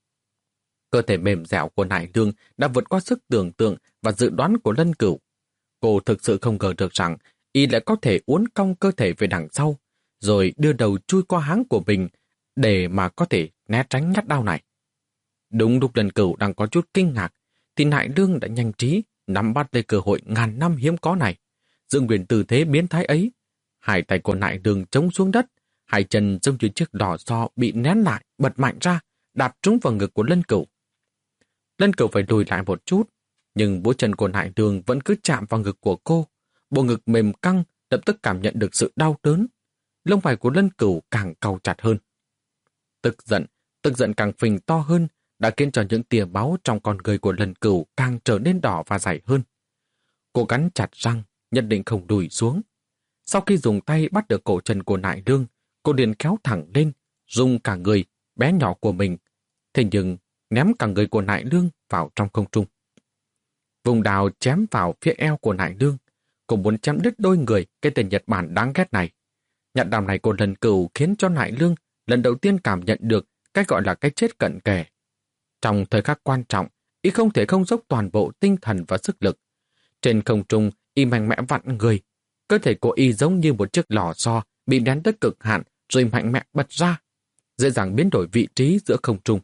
Cơ thể mềm dẻo của Nại Lương đã vượt qua sức tưởng tượng và dự đoán của Lân Cửu. Cô thực sự không ngờ được rằng y lại có thể uốn cong cơ thể về đằng sau, rồi đưa đầu chui qua háng của mình để mà có thể né tránh nhát đao này. Đúng lúc Lân Cửu đang có chút kinh ngạc, thì Nại Lương đã nhanh trí nắm bắt lấy cơ hội ngàn năm hiếm có này, giữ nguyên tư thế biến thái ấy. Hai tay của Nại Lương chống xuống đất, hai chân giống như chiếc lò xo bị nén lại, bật mạnh ra, đạp trúng vào ngực của Lân Cửu. Lân Cửu phải lùi lại một chút, nhưng mũi chân của Nại Lương vẫn cứ chạm vào ngực của cô. Bộ ngực mềm căng lập tức cảm nhận được sự đau đớn. Lông mày của Lân Cửu càng cau chặt hơn. Tức giận, tức giận càng phình to hơn, đã khiến cho những tia máu trong con người của Lân Cửu càng trở nên đỏ và dày hơn. Cô cắn chặt răng, nhất định không lùi xuống. Sau khi dùng tay bắt được cổ chân của Nại Lương, cô liền kéo thẳng lên, dùng cả người bé nhỏ của mình, thế nhưng ném cả người của Nại Lương vào trong không trung. Vùng đào chém vào phía eo của Nại Lương, cô muốn chém đứt đôi người cái tên Nhật Bản đáng ghét này. Nhát đao này của Lân Cửu khiến cho Nại Lương lần đầu tiên cảm nhận được cái gọi là cái chết cận kề. Trong thời khắc quan trọng, y không thể không dốc toàn bộ tinh thần và sức lực. Trên không trung, y mạnh mẽ vặn người. Cơ thể của y giống như một chiếc lò xo bị nén tới cực hạn rồi mạnh mẽ bật ra, dễ dàng biến đổi vị trí giữa không trung.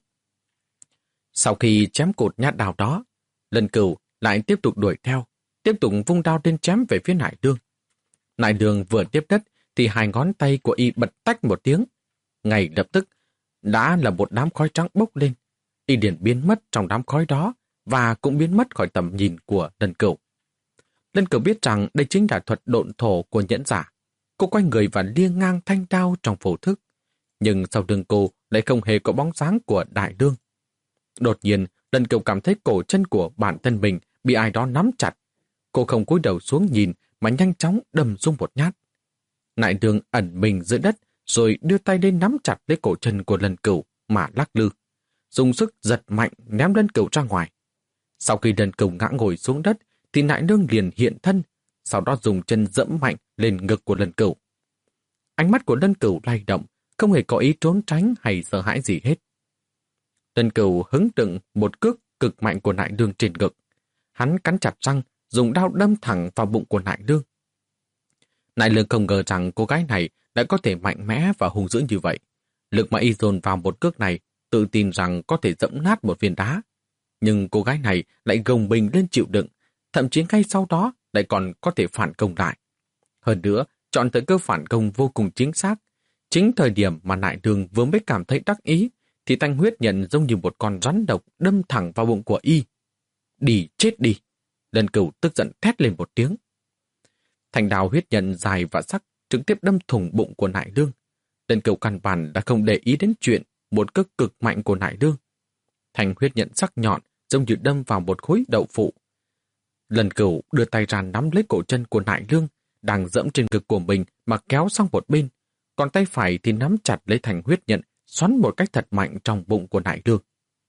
Sau khi chém cột nhát đao đó, Lân Cửu lại tiếp tục đuổi theo, tiếp tục vung đao lên chém về phía Nại Lương. Nại Lương vừa tiếp đất thì hai ngón tay của y bật tách một tiếng. Ngay lập tức, đã là một đám khói trắng bốc lên. Y liền biến mất trong đám khói đó và cũng biến mất khỏi tầm nhìn của Lân Cửu. Lân Cửu biết rằng đây chính là thuật độn thổ của nhẫn giả. Cô quay người và liêng ngang thanh đao trong phổ thức. Nhưng sau lưng cô lại không hề có bóng dáng của Đại Lương. Đột nhiên, Lân Cửu cảm thấy cổ chân của bản thân mình bị ai đó nắm chặt. Cô không cúi đầu xuống nhìn mà nhanh chóng đâm xuống một nhát. Nại Lương ẩn mình dưới đất rồi đưa tay lên nắm chặt lấy cổ chân của Lân Cửu mà lắc lư, dùng sức giật mạnh ném Lân Cửu ra ngoài. Sau khi Lân Cửu ngã ngồi xuống đất thì Nại Lương liền hiện thân, sau đó dùng chân dẫm mạnh lên ngực của Lân Cửu. Ánh mắt của Lân Cửu lay động, không hề có ý trốn tránh hay sợ hãi gì hết. Lân Cửu hứng đựng một cước cực mạnh của Nại Lương trên ngực. Hắn cắn chặt răng, dùng đao đâm thẳng vào bụng của Nại Lương. Nại Lương không ngờ rằng cô gái này đã có thể mạnh mẽ và hung dữ như vậy. Lực mà y dồn vào một cước này, tự tin rằng có thể dẫm nát một viên đá. Nhưng cô gái này lại gồng mình lên chịu đựng, thậm chí ngay sau đó lại còn có thể phản công lại. Hơn nữa, chọn thời cơ phản công vô cùng chính xác. Chính thời điểm mà Nại Đường vừa mới cảm thấy đắc ý, thì Thanh Huyết Nhận giống như một con rắn độc đâm thẳng vào bụng của y. Đi, chết đi! Lân Cửu tức giận thét lên một tiếng. Thành đao huyết nhận dài và sắc trực tiếp đâm thủng bụng của Nại Lương. Lân Cửu căn bản đã không để ý đến chuyện một cước cực mạnh của Nại Lương. Thành huyết nhận sắc nhọn giống như đâm vào một khối đậu phụ. Lân Cửu đưa tay ra nắm lấy cổ chân của Nại Lương, đang dẫm trên ngực của mình mà kéo sang một bên, còn tay phải thì nắm chặt lấy Thành huyết nhận, xoắn một cách thật mạnh trong bụng của Nại Lương.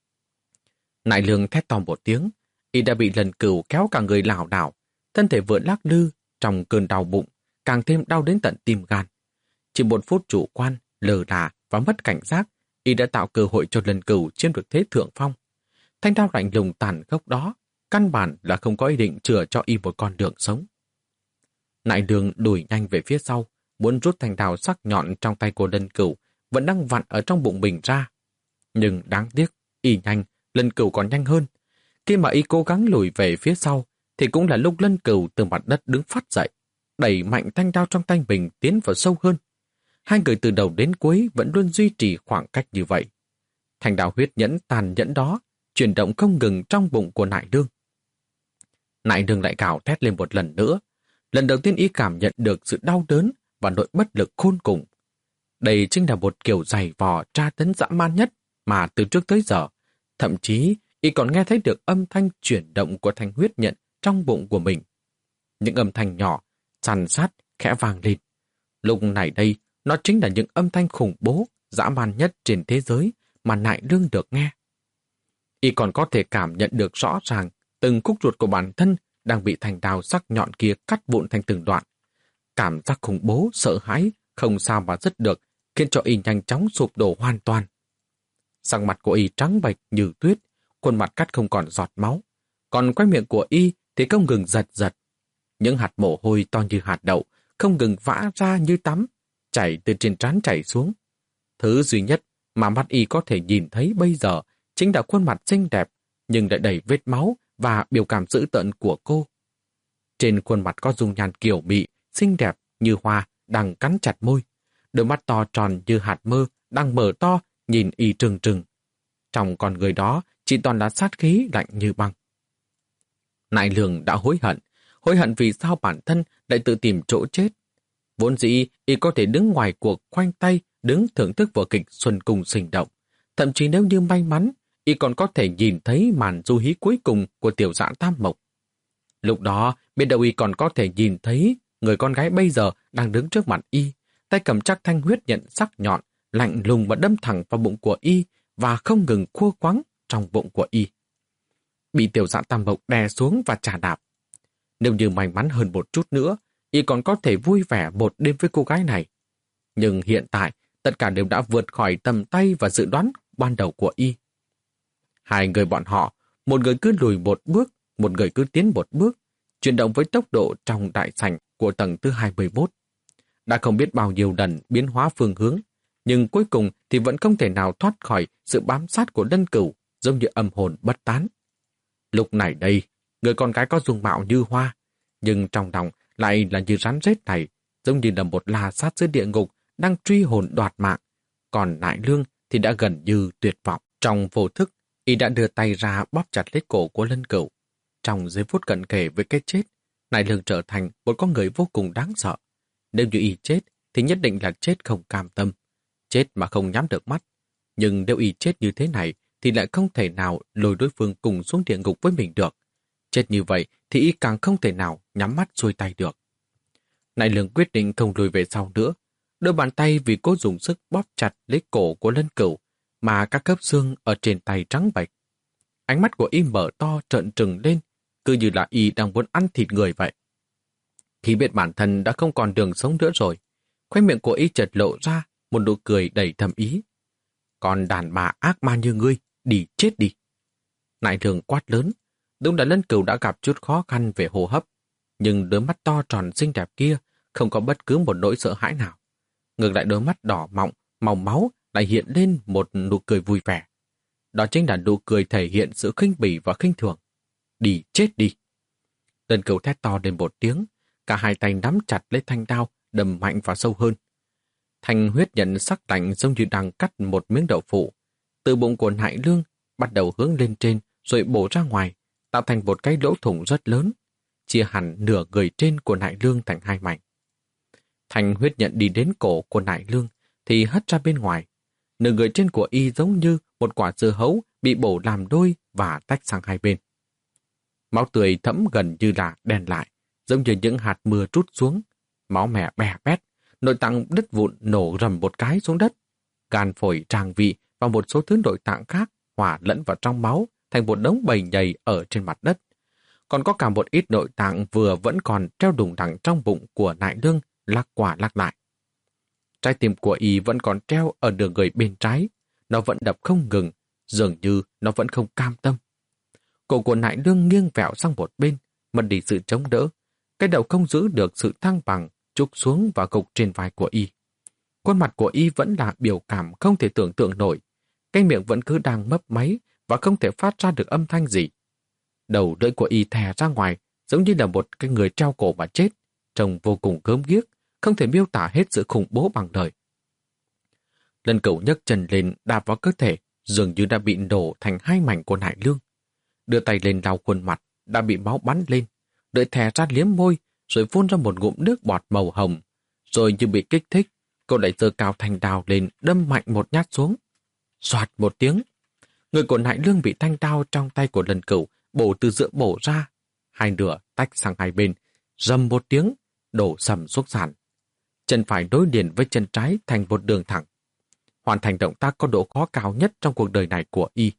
Nại Lương thét to một tiếng, y đã bị Lân Cửu kéo cả người lảo đảo, thân thể vừa lắc lư trong cơn đau bụng, càng thêm đau đến tận tim gan. Chỉ một phút chủ quan, lờ là và mất cảnh giác, y đã tạo cơ hội cho Lân Cửu chiếm được thế thượng phong. Thanh đao lạnh lùng tàn khốc đó, căn bản là không có ý định chừa cho y một con đường sống. Nại Lương đuổi nhanh về phía sau, muốn rút thanh đao sắc nhọn trong tay của Lân Cửu, vẫn đang vặn ở trong bụng mình ra. Nhưng đáng tiếc, y nhanh, Lân Cửu còn nhanh hơn. Khi mà y cố gắng lùi về phía sau, thì cũng là lúc Lân Cửu từ mặt đất đứng phát dậy, đẩy mạnh thanh đao trong tay mình tiến vào sâu hơn. Hai người từ đầu đến cuối vẫn luôn duy trì khoảng cách như vậy. Thanh đao huyết nhẫn tàn nhẫn đó chuyển động không ngừng trong bụng của Nại Lương. Nại Lương lại gào thét lên một lần nữa. Lần đầu tiên y cảm nhận được sự đau đớn và nỗi bất lực khôn cùng. Đây chính là một kiểu giày vò tra tấn dã man nhất mà từ trước tới giờ. Thậm chí, y còn nghe thấy được âm thanh chuyển động của thanh huyết nhận trong bụng của mình. Những âm thanh nhỏ, sàn sát, khẽ vang lên. Lúc này đây, nó chính là những âm thanh khủng bố, dã man nhất trên thế giới mà Nại Lương được nghe. Y còn có thể cảm nhận được rõ ràng từng khúc ruột của bản thân đang bị thanh đao sắc nhọn kia cắt vụn thành từng đoạn. Cảm giác khủng bố, sợ hãi, không sao mà dứt được, khiến cho y nhanh chóng sụp đổ hoàn toàn. Sắc mặt của y trắng bệch như tuyết, khuôn mặt cắt không còn giọt máu, còn quanh miệng của y thì không ngừng giật giật. Những hạt mồ hôi to như hạt đậu không ngừng vã ra như tắm, chảy từ trên trán chảy xuống. Thứ duy nhất mà mắt y có thể nhìn thấy bây giờ chính là khuôn mặt xinh đẹp nhưng lại đầy vết máu và biểu cảm dữ tợn của cô. Trên khuôn mặt có dung nhan kiều mị, xinh đẹp như hoa đang cắn chặt môi, đôi mắt to tròn như hạt mơ đang mở to nhìn y trừng trừng. Trong con người đó chỉ toàn là sát khí lạnh như băng. Nại Lương đã hối hận, hối hận vì sao bản thân lại tự tìm chỗ chết. Vốn dĩ y có thể đứng ngoài cuộc khoanh tay, đứng thưởng thức vở kịch Xuân Cung sinh động. Thậm chí nếu như may mắn, y còn có thể nhìn thấy màn du hí cuối cùng của tiểu dạ Tam Mộc. Lúc đó, biết đâu y còn có thể nhìn thấy người con gái bây giờ đang đứng trước mặt y, tay cầm chắc thanh huyết nhận sắc nhọn, lạnh lùng và đâm thẳng vào bụng của y và không ngừng khua khoắng trong bụng của y. Bị tiểu dạ Tam Mộc đè xuống và chà đạp. Nếu như may mắn hơn một chút nữa, y còn có thể vui vẻ một đêm với cô gái này. Nhưng hiện tại, tất cả đều đã vượt khỏi tầm tay và dự đoán ban đầu của y. Hai người bọn họ, một người cứ lùi một bước, một người cứ tiến một bước, chuyển động với tốc độ trong đại sảnh của tầng thứ hai mươi mốt. Đã không biết bao nhiêu lần biến hóa phương hướng, nhưng cuối cùng thì vẫn không thể nào thoát khỏi sự bám sát của Lân Cửu, giống như âm hồn bất tán. Lúc này đây, người con gái có dung mạo như hoa, nhưng trong lòng lại là như rắn rết này, giống như là một la sát dưới địa ngục đang truy hồn đoạt mạng. Còn Nại Lương thì đã gần như tuyệt vọng. Trong vô thức, y đã đưa tay ra bóp chặt lấy cổ của Lân Cửu. Trong giây phút cận kề với cái chết, Nại Lương trở thành một con người vô cùng đáng sợ. Nếu như y chết thì nhất định là chết không cam tâm, chết mà không nhắm được mắt. Nhưng nếu y chết như thế này thì lại không thể nào lôi đối phương cùng xuống địa ngục với mình được. Chết như vậy thì y càng không thể nào nhắm mắt xuôi tay được. Nại Lương quyết định không lùi về sau nữa. Đôi bàn tay vì cố dùng sức bóp chặt lấy cổ của Lân Cửu mà các khớp xương ở trên tay trắng bệch. Ánh mắt của y mở to trợn trừng lên, cứ như là y đang muốn ăn thịt người vậy. Khi biết bản thân đã không còn đường sống nữa rồi, khóe miệng của y chợt lộ ra một nụ cười đầy thầm ý. Còn đàn bà ác ma như ngươi, đi chết đi. Nại Lương quát lớn. Đúng là Lân Cửu đã gặp chút khó khăn về hô hấp, nhưng đôi mắt to tròn xinh đẹp kia không có bất cứ một nỗi sợ hãi nào. Ngược lại đôi mắt đỏ mọng, màu máu lại hiện lên một nụ cười vui vẻ. đó chính là nụ cười thể hiện sự khinh bỉ và khinh thường. Đi, chết đi! Lần Cửu thét to lên một tiếng, cả hai tay nắm chặt lấy thanh đao, đâm mạnh vào sâu hơn. Thanh huyết nhận sắc lạnh giống như đang cắt một miếng đậu phụ. Từ bụng của Nại Lương bắt đầu hướng lên trên rồi bổ ra ngoài, tạo thành một cái lỗ thủng rất lớn, chia hẳn nửa người trên của Nại Lương thành hai mảnh. Thanh huyết nhận đi đến cổ của Nại Lương thì hất ra bên ngoài. Nửa người trên của y giống như một quả dưa hấu bị bổ làm đôi và tách sang hai bên. Máu tươi thẫm gần như là đen lại, giống như những hạt mưa trút xuống. Máu mẻ bè bét, nội tạng đứt vụn nổ rầm một cái xuống đất. Gan phổi, tràng vị và một số thứ nội tạng khác hòa lẫn vào trong máu thành một đống bầy nhầy ở trên mặt đất. Còn có cả một ít nội tạng vừa vẫn còn treo đùng đằng trong bụng của Nại Lương lắc qua lắc lại. Trái tim của y vẫn còn treo ở đường người bên trái, nó vẫn đập không ngừng, dường như nó vẫn không cam tâm. Cổ của Nại Lương nghiêng vẹo sang một bên, mất đi sự chống đỡ. Cái đầu không giữ được sự thăng bằng, trục xuống và gục trên vai của y. Khuôn mặt của y vẫn là biểu cảm không thể tưởng tượng nổi. Cái miệng vẫn cứ đang mấp máy và không thể phát ra được âm thanh gì. Đầu lưỡi của y thè ra ngoài, giống như là một cái người treo cổ mà chết, trông vô cùng gớm ghiếc, không thể miêu tả hết sự khủng bố bằng lời. Lần Cửu nhấc chân lên đạp vào cơ thể, dường như đã bị nổ thành hai mảnh của Nại Lương. Đưa tay lên lau khuôn mặt, đã bị máu bắn lên, đợi thè ra liếm môi, rồi phun ra một ngụm nước bọt màu hồng. Rồi như bị kích thích, cô lại giơ cao thanh đao lên, đâm mạnh một nhát xuống. Soạt một tiếng, người của Nại Lương bị thanh đao trong tay của Lần Cửu bổ từ giữa bổ ra, hai nửa tách sang hai bên, rầm một tiếng, đổ sầm xuống sàn. Chân phải đối liền với chân trái thành một đường thẳng. Hoàn thành động tác có độ khó cao nhất trong cuộc đời này của y.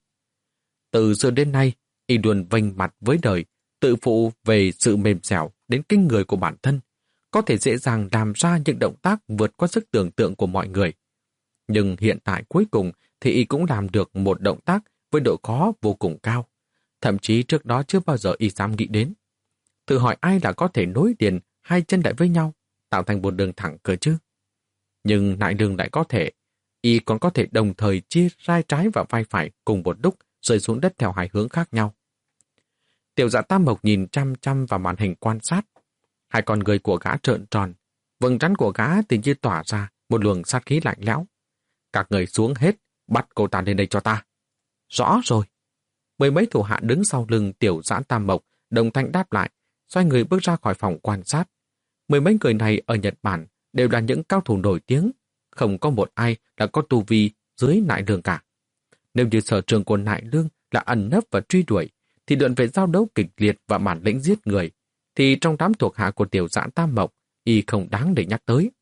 Từ xưa đến nay, y luôn vênh mặt với đời, tự phụ về sự mềm dẻo đến kinh người của bản thân, có thể dễ dàng làm ra những động tác vượt qua sức tưởng tượng của mọi người. Nhưng hiện tại cuối cùng thì y cũng làm được một động tác với độ khó vô cùng cao. Thậm chí trước đó chưa bao giờ y dám nghĩ đến. Thử hỏi ai là có thể nối liền hai chân lại với nhau, tạo thành một đường thẳng cơ chứ? Nhưng Nại Lương lại có thể. Y còn có thể đồng thời chia vai trái và vai phải cùng một lúc rơi xuống đất theo hai hướng khác nhau. Tiểu Dạ Tam Mộc nhìn chăm chăm vào màn hình quan sát. Hai con người của gã trợn tròn, vầng trán của gã tự nhiên tỏa ra một luồng sát khí lạnh lẽo. Các người xuống hết, bắt cô ta lên đây cho ta. Rõ rồi. Mười mấy thủ hạ đứng sau lưng Tiểu Dạ Tam Mộc đồng thanh đáp lại, xoay người bước ra khỏi phòng quan sát. Mười mấy người này ở Nhật Bản đều là những cao thủ nổi tiếng, không có một ai là có tu vi dưới Nại Lương cả. Nếu như sở trường của Nại Lương là ẩn nấp và truy đuổi, thì luận về giao đấu kịch liệt và bản lĩnh giết người, thì trong đám thuộc hạ của Tiểu Dạ Tam Mộc, y không đáng để nhắc tới.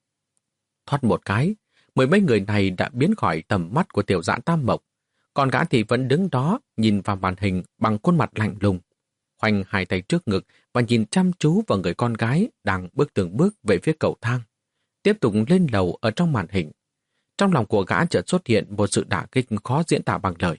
Thoát một cái, mười mấy người này đã biến khỏi tầm mắt của Tiểu Dạ Tam Mộc, còn gã thì vẫn đứng đó nhìn vào màn hình bằng khuôn mặt lạnh lùng, khoanh hai tay trước ngực và nhìn chăm chú vào người con gái đang bước từng bước về phía cầu thang, tiếp tục lên lầu ở trong màn hình. Trong lòng của gã chợt xuất hiện một sự đả kích khó diễn tả bằng lời.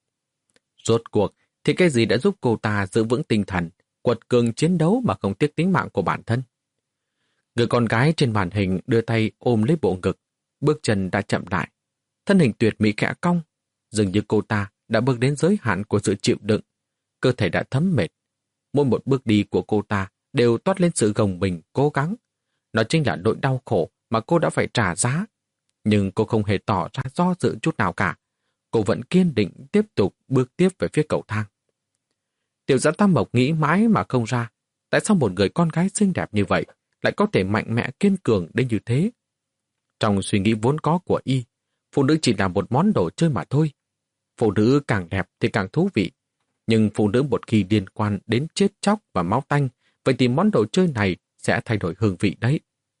Rốt cuộc thì cái gì đã giúp cô ta giữ vững tinh thần, quật cường chiến đấu mà không tiếc tính mạng của bản thân? Người con gái trên màn hình đưa tay ôm lấy bộ ngực, bước chân đã chậm lại, thân hình tuyệt mỹ khẽ cong, dường như cô ta đã bước đến giới hạn của sự chịu đựng, cơ thể đã thấm mệt. Mỗi một bước đi của cô ta đều toát lên sự gồng mình, cố gắng. Nó chính là nỗi đau khổ mà cô đã phải trả giá. Nhưng cô không hề tỏ ra do dự chút nào cả. Cô vẫn kiên định tiếp tục bước tiếp về phía cầu thang. Tiểu Dạ Tam Mộc nghĩ mãi mà không ra, tại sao một người con gái xinh đẹp như vậy lại có thể mạnh mẽ kiên cường đến như thế. Trong suy nghĩ vốn có của y, phụ nữ chỉ là một món đồ chơi mà thôi. Phụ nữ càng đẹp thì càng thú vị. Nhưng phụ nữ một khi liên quan đến chết chóc và máu tanh, vậy thì món đồ chơi này sẽ thay đổi hương vị đấy.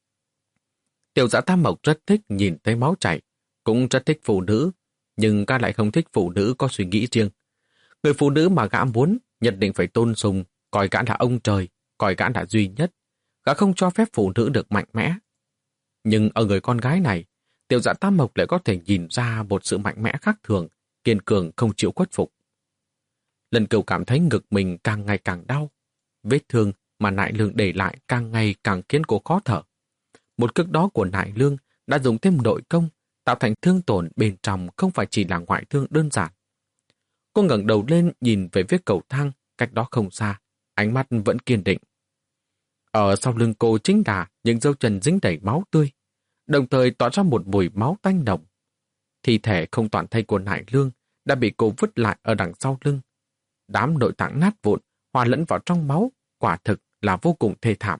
Tiểu Dạ Tam Mộc rất thích nhìn thấy máu chảy, cũng rất thích phụ nữ, nhưng gã lại không thích phụ nữ có suy nghĩ riêng. Người phụ nữ mà gã muốn nhất định phải tôn sùng, coi gã là ông trời, coi gã là duy nhất. Gã không cho phép phụ nữ được mạnh mẽ. Nhưng ở người con gái này, Tiểu Dạ Tam Mộc lại có thể nhìn ra một sự mạnh mẽ khác thường, kiên cường không chịu khuất phục. Lần Cửu cảm thấy ngực mình càng ngày càng đau. Vết thương mà Nại Lương để lại càng ngày càng khiến cô khó thở. Một cước đó của Nại Lương đã dùng thêm nội công, tạo thành thương tổn bên trong không phải chỉ là ngoại thương đơn giản. Cô ngẩng đầu lên nhìn về phía cầu thang, cách đó không xa, ánh mắt vẫn kiên định. Ở sau lưng cô chính là những dấu chân dính đầy máu tươi, đồng thời tỏa ra một mùi máu tanh nồng. Thi thể không toàn thây của Nại Lương đã bị cô vứt lại ở đằng sau lưng. Đám nội tạng nát vụn, hòa lẫn vào trong máu, quả thực là vô cùng thê thảm.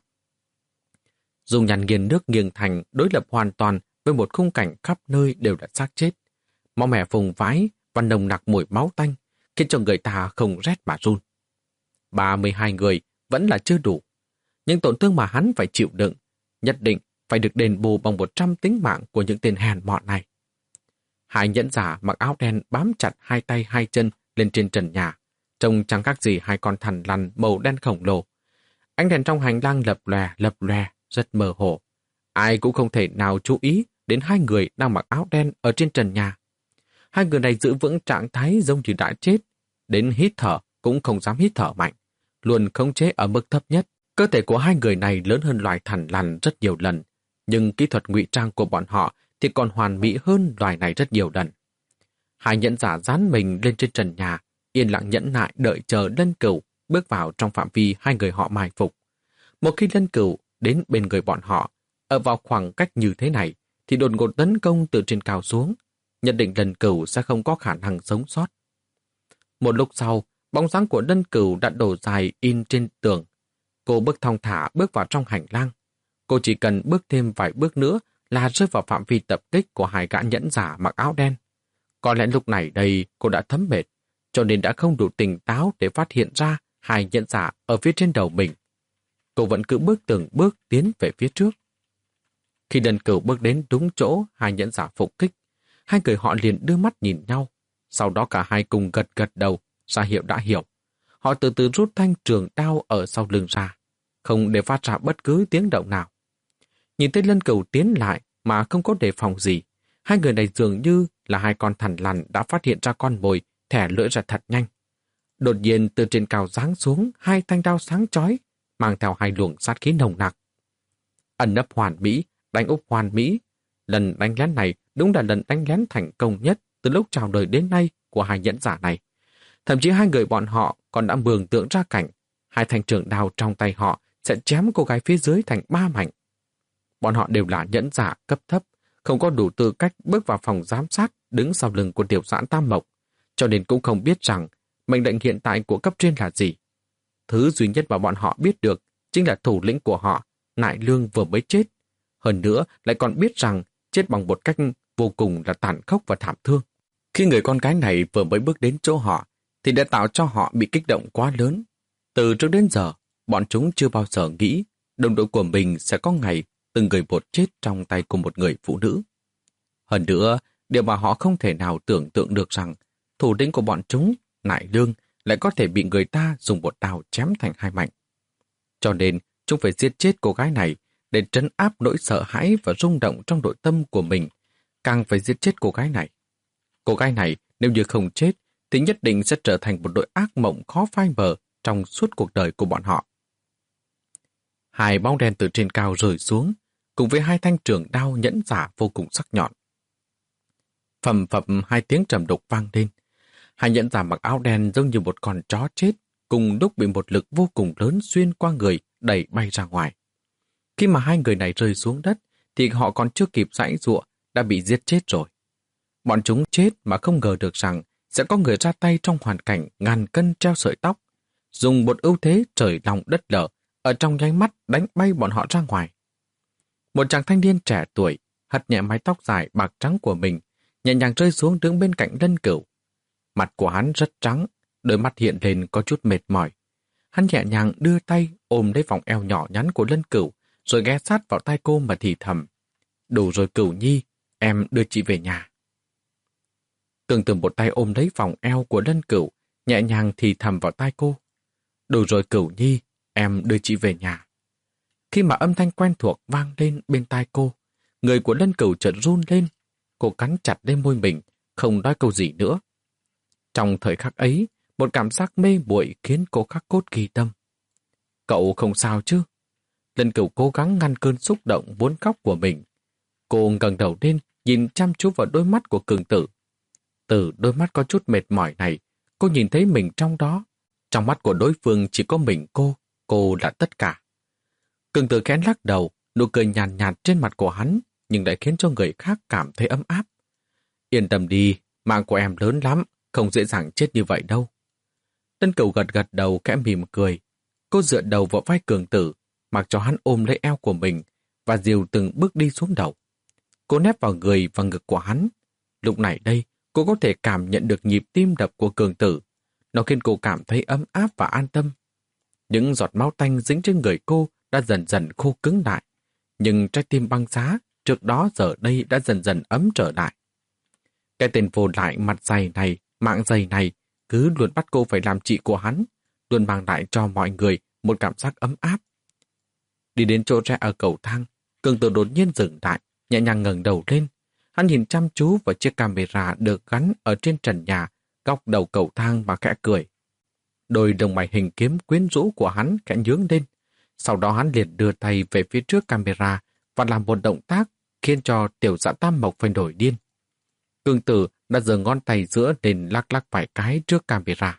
Dùng nhàn nghiền nước nghiêng thành đối lập hoàn toàn với một khung cảnh khắp nơi đều là xác chết. Máu mẻ vùng vãi và nồng nặc mùi máu tanh, khiến cho người ta không rét mà run. ba mươi hai người vẫn là chưa đủ. Những tổn thương mà hắn phải chịu đựng, nhất định phải được đền bù bằng một trăm tính mạng của những tên hèn mọn này. Hai nhẫn giả mặc áo đen bám chặt hai tay hai chân lên trên trần nhà, trông chẳng khác gì hai con thằn lằn màu đen khổng lồ. Ánh đèn trong hành lang lập lòe lập lòe, rất mơ hồ. Ai cũng không thể nào chú ý đến hai người đang mặc áo đen ở trên trần nhà. Hai người này giữ vững trạng thái giống như đã chết, đến hít thở cũng không dám hít thở mạnh, luôn khống chế ở mức thấp nhất. Cơ thể của hai người này lớn hơn loài thằn lằn rất nhiều lần, nhưng kỹ thuật ngụy trang của bọn họ thì còn hoàn mỹ hơn loài này rất nhiều lần. Hai nhẫn giả dán mình lên trên trần nhà, yên lặng nhẫn nại đợi chờ Lân Cửu bước vào trong phạm vi hai người họ mai phục. Một khi Lân Cửu đến bên người bọn họ, ở vào khoảng cách như thế này, thì đột ngột tấn công từ trên cao xuống, nhận định Lân Cửu sẽ không có khả năng sống sót. Một lúc sau, bóng dáng của Lân Cửu đã đổ dài in trên tường. Cô bước thong thả bước vào trong hành lang. Cô chỉ cần bước thêm vài bước nữa là rơi vào phạm vi tập kích của hai gã nhẫn giả mặc áo đen. Có lẽ lúc này đây cô đã thấm mệt, cho nên đã không đủ tỉnh táo để phát hiện ra hai nhẫn giả ở phía trên đầu mình. Cô vẫn cứ bước từng bước tiến về phía trước. Khi Lân Cửu bước đến đúng chỗ hai nhẫn giả phục kích, hai người họ liền đưa mắt nhìn nhau. Sau đó cả hai cùng gật gật đầu, ra hiệu đã hiểu. Họ từ từ rút thanh trường đao ở sau lưng ra, không để phát ra bất cứ tiếng động nào. Nhìn thấy Lân Cửu tiến lại mà không có đề phòng gì, hai người này dường như là hai con thằn lằn đã phát hiện ra con mồi, thẻ lưỡi ra thật nhanh. Đột nhiên từ trên cao giáng xuống hai thanh đao sáng chói, mang theo hai luồng sát khí nồng nặc. Ẩn nấp hoàn mỹ, đánh úp hoàn mỹ. Lần đánh lén này đúng là lần đánh lén thành công nhất từ lúc chào đời đến nay của hai nhẫn giả này. Thậm chí hai người bọn họ còn đã mường tượng ra cảnh hai thanh trường đao trong tay họ sẽ chém cô gái phía dưới thành ba mảnh. Bọn họ đều là nhẫn giả cấp thấp, không có đủ tư cách bước vào phòng giám sát đứng sau lưng của tiểu giãn Tam Mộc, cho nên cũng không biết rằng mệnh lệnh hiện tại của cấp trên là gì. Thứ duy nhất mà bọn họ biết được chính là thủ lĩnh của họ, Nại Lương vừa mới chết. Hơn nữa lại còn biết rằng chết bằng một cách vô cùng là tàn khốc và thảm thương. Khi người con gái này vừa mới bước đến chỗ họ, thì đã tạo cho họ bị kích động quá lớn. Từ trước đến giờ, bọn chúng chưa bao giờ nghĩ đồng đội của mình sẽ có ngày từng người một chết trong tay của một người phụ nữ. Hơn nữa, điều mà họ không thể nào tưởng tượng được rằng thủ lĩnh của bọn chúng, Nại Lương, lại có thể bị người ta dùng một đao chém thành hai mảnh. Cho nên, chúng phải giết chết cô gái này để trấn áp nỗi sợ hãi và rung động trong nội tâm của mình, càng phải giết chết cô gái này. Cô gái này nếu như không chết thì nhất định sẽ trở thành một đội ác mộng khó phai mờ trong suốt cuộc đời của bọn họ. Hai bóng đen từ trên cao rơi xuống, cùng với hai thanh trường đao nhẫn giả vô cùng sắc nhọn. Phầm phập hai tiếng trầm đục vang lên. Hai nhẫn giả mặc áo đen giống như một con chó chết, cùng lúc bị một lực vô cùng lớn xuyên qua người đẩy bay ra ngoài. Khi mà hai người này rơi xuống đất, thì họ còn chưa kịp giãy giụa đã bị giết chết rồi. Bọn chúng chết mà không ngờ được rằng sẽ có người ra tay trong hoàn cảnh ngàn cân treo sợi tóc, dùng một ưu thế trời lòng đất lở, ở trong nháy mắt đánh bay bọn họ ra ngoài. Một chàng thanh niên trẻ tuổi, hất nhẹ mái tóc dài bạc trắng của mình, nhẹ nhàng rơi xuống đứng bên cạnh Lân Cửu. Mặt của hắn rất trắng, đôi mắt hiện lên có chút mệt mỏi. Hắn nhẹ nhàng đưa tay ôm lấy vòng eo nhỏ nhắn của Lân Cửu, rồi ghé sát vào tai cô mà thì thầm. Đủ rồi Cửu Nhi, em đưa chị về nhà. Tương tự một tay ôm lấy vòng eo của Lân Cửu, nhẹ nhàng thì thầm vào tai cô. Đủ rồi Cửu Nhi, em đưa chị về nhà. Khi mà âm thanh quen thuộc vang lên bên tai cô, người của Lân Cửu chợt run lên. Cô cắn chặt lên môi mình, không nói câu gì nữa. Trong thời khắc ấy, một cảm giác mê muội khiến cô khắc cốt ghi tâm. Cậu không sao chứ? Lân Cửu cố gắng ngăn cơn xúc động muốn khóc của mình. Cô ngẩng đầu lên, nhìn chăm chú vào đôi mắt của Cường Tử. Từ đôi mắt có chút mệt mỏi này, Cô nhìn thấy mình trong đó. Trong mắt của đối phương chỉ có mình cô, cô là tất cả. Cường Tử khẽ lắc đầu, nụ cười nhàn nhạt, nhạt trên mặt của hắn, nhưng lại khiến cho người khác cảm thấy ấm áp. Yên tâm đi, mạng của em lớn lắm, không dễ dàng chết như vậy đâu. Tân Cửu gật gật đầu khẽ mỉm cười. Cô dựa đầu vào vai Cường Tử, mặc cho hắn ôm lấy eo của mình và dìu từng bước đi xuống đầu. Cô nép vào người và ngực của hắn. Lúc này đây, cô có thể cảm nhận được nhịp tim đập của Cường Tử. Nó khiến cô cảm thấy ấm áp và an tâm. Những giọt máu tanh dính trên người cô đã dần dần khô cứng lại. Nhưng trái tim băng giá trước đó giờ đây đã dần dần ấm trở lại. Cái tên vô lại mặt dày này, mạng dày này, cứ luôn bắt cô phải làm chị của hắn, luôn mang lại cho mọi người một cảm giác ấm áp. Đi đến chỗ rẽ ở cầu thang, Cường Tử đột nhiên dừng lại, nhẹ nhàng ngẩng đầu lên. Hắn nhìn chăm chú vào chiếc camera được gắn ở trên trần nhà, góc đầu cầu thang mà khẽ cười. Đôi đồng mày hình kiếm quyến rũ của hắn khẽ nhướng lên. Sau đó hắn liền đưa tay về phía trước camera và làm một động tác khiến cho Tiểu Dã Tam Mộc phải nổi điên. Cường Tử đã giơ ngón tay giữa lên lắc lắc vài cái trước camera.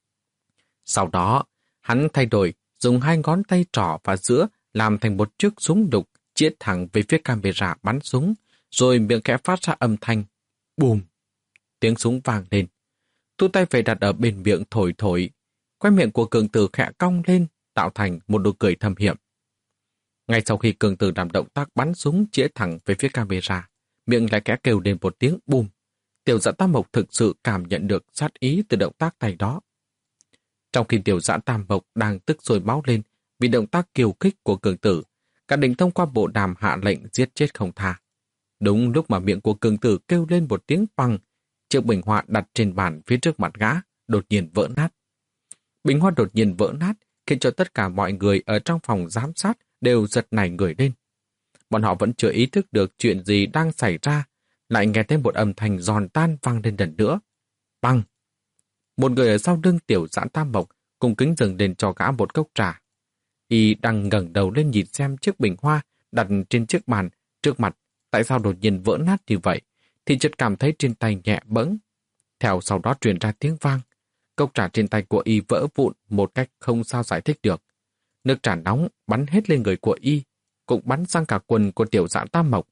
Sau đó, hắn thay đổi, dùng hai ngón tay trỏ và giữa làm thành một chiếc súng đục chĩa thẳng về phía camera bắn súng, rồi miệng khẽ phát ra âm thanh. Bùm! Tiếng súng vang lên. Thu tay về đặt ở bên miệng thổi thổi. Quai miệng của Cường Tử khẽ cong lên, tạo thành một nụ cười thâm hiểm. Ngay sau khi Cường Tử làm động tác bắn súng chĩa thẳng về phía camera, miệng lại khẽ kêu lên một tiếng bùm. Tiểu Dã Tam Mộc thực sự cảm nhận được sát ý từ động tác tay đó. Trong khi Tiểu Dã Tam Mộc đang tức sôi máu lên vì động tác kiêu khích của Cường Tử, cả đình thông qua bộ đàm hạ lệnh giết chết không tha. Đúng lúc mà miệng của Cường Tử kêu lên một tiếng băng, chiếc bình hoa đặt trên bàn phía trước mặt gã đột nhiên vỡ nát. Bình hoa đột nhiên vỡ nát khiến cho tất cả mọi người ở trong phòng giám sát đều giật nảy người lên. Bọn họ vẫn chưa ý thức được chuyện gì đang xảy ra, lại nghe thấy một âm thanh giòn tan vang lên lần nữa. Băng! Một người ở sau lưng Tiểu Dã Tam Mộc cung kính dừng lên cho gã một cốc trà. Y đang ngẩng đầu lên nhìn xem chiếc bình hoa đặt trên chiếc bàn trước mặt tại sao đột nhiên vỡ nát như vậy, thì chợt cảm thấy trên tay nhẹ bẫng. Theo sau đó truyền ra tiếng vang. Cốc trà trên tay của Y vỡ vụn một cách không sao giải thích được. Nước trà nóng bắn hết lên người của Y, cũng bắn sang cả quần của Tiểu Dã Tam Mộc.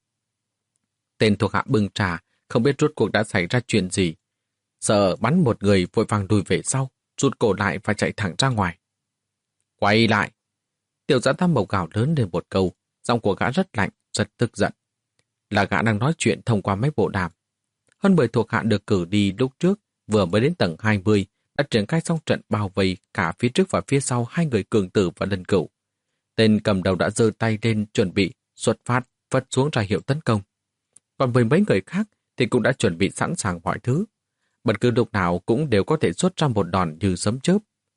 Tên thuộc hạ bưng trà không biết rốt cuộc đã xảy ra chuyện gì. Sợ bắn một người vội vàng lùi về sau, rụt cổ lại và chạy thẳng ra ngoài. Quay lại! Tiểu Dã Tam Mộc gào lớn lên một câu, giọng của gã rất lạnh, rất tức giận. Là gã đang nói chuyện thông qua máy bộ đàm. Hơn mười thuộc hạ được cử đi lúc trước, vừa mới đến tầng hai mươi, đã triển khai xong trận bao vây cả phía trước và phía sau hai người Cường Tử và Lân Cửu. Tên cầm đầu đã giơ tay lên chuẩn bị xuất phát, phất xuống ra hiệu tấn công. Còn với mấy người khác thì cũng đã chuẩn bị sẵn sàng mọi thứ. Bất cứ lúc nào cũng đều có thể xuất ra một đòn như sấm chớp.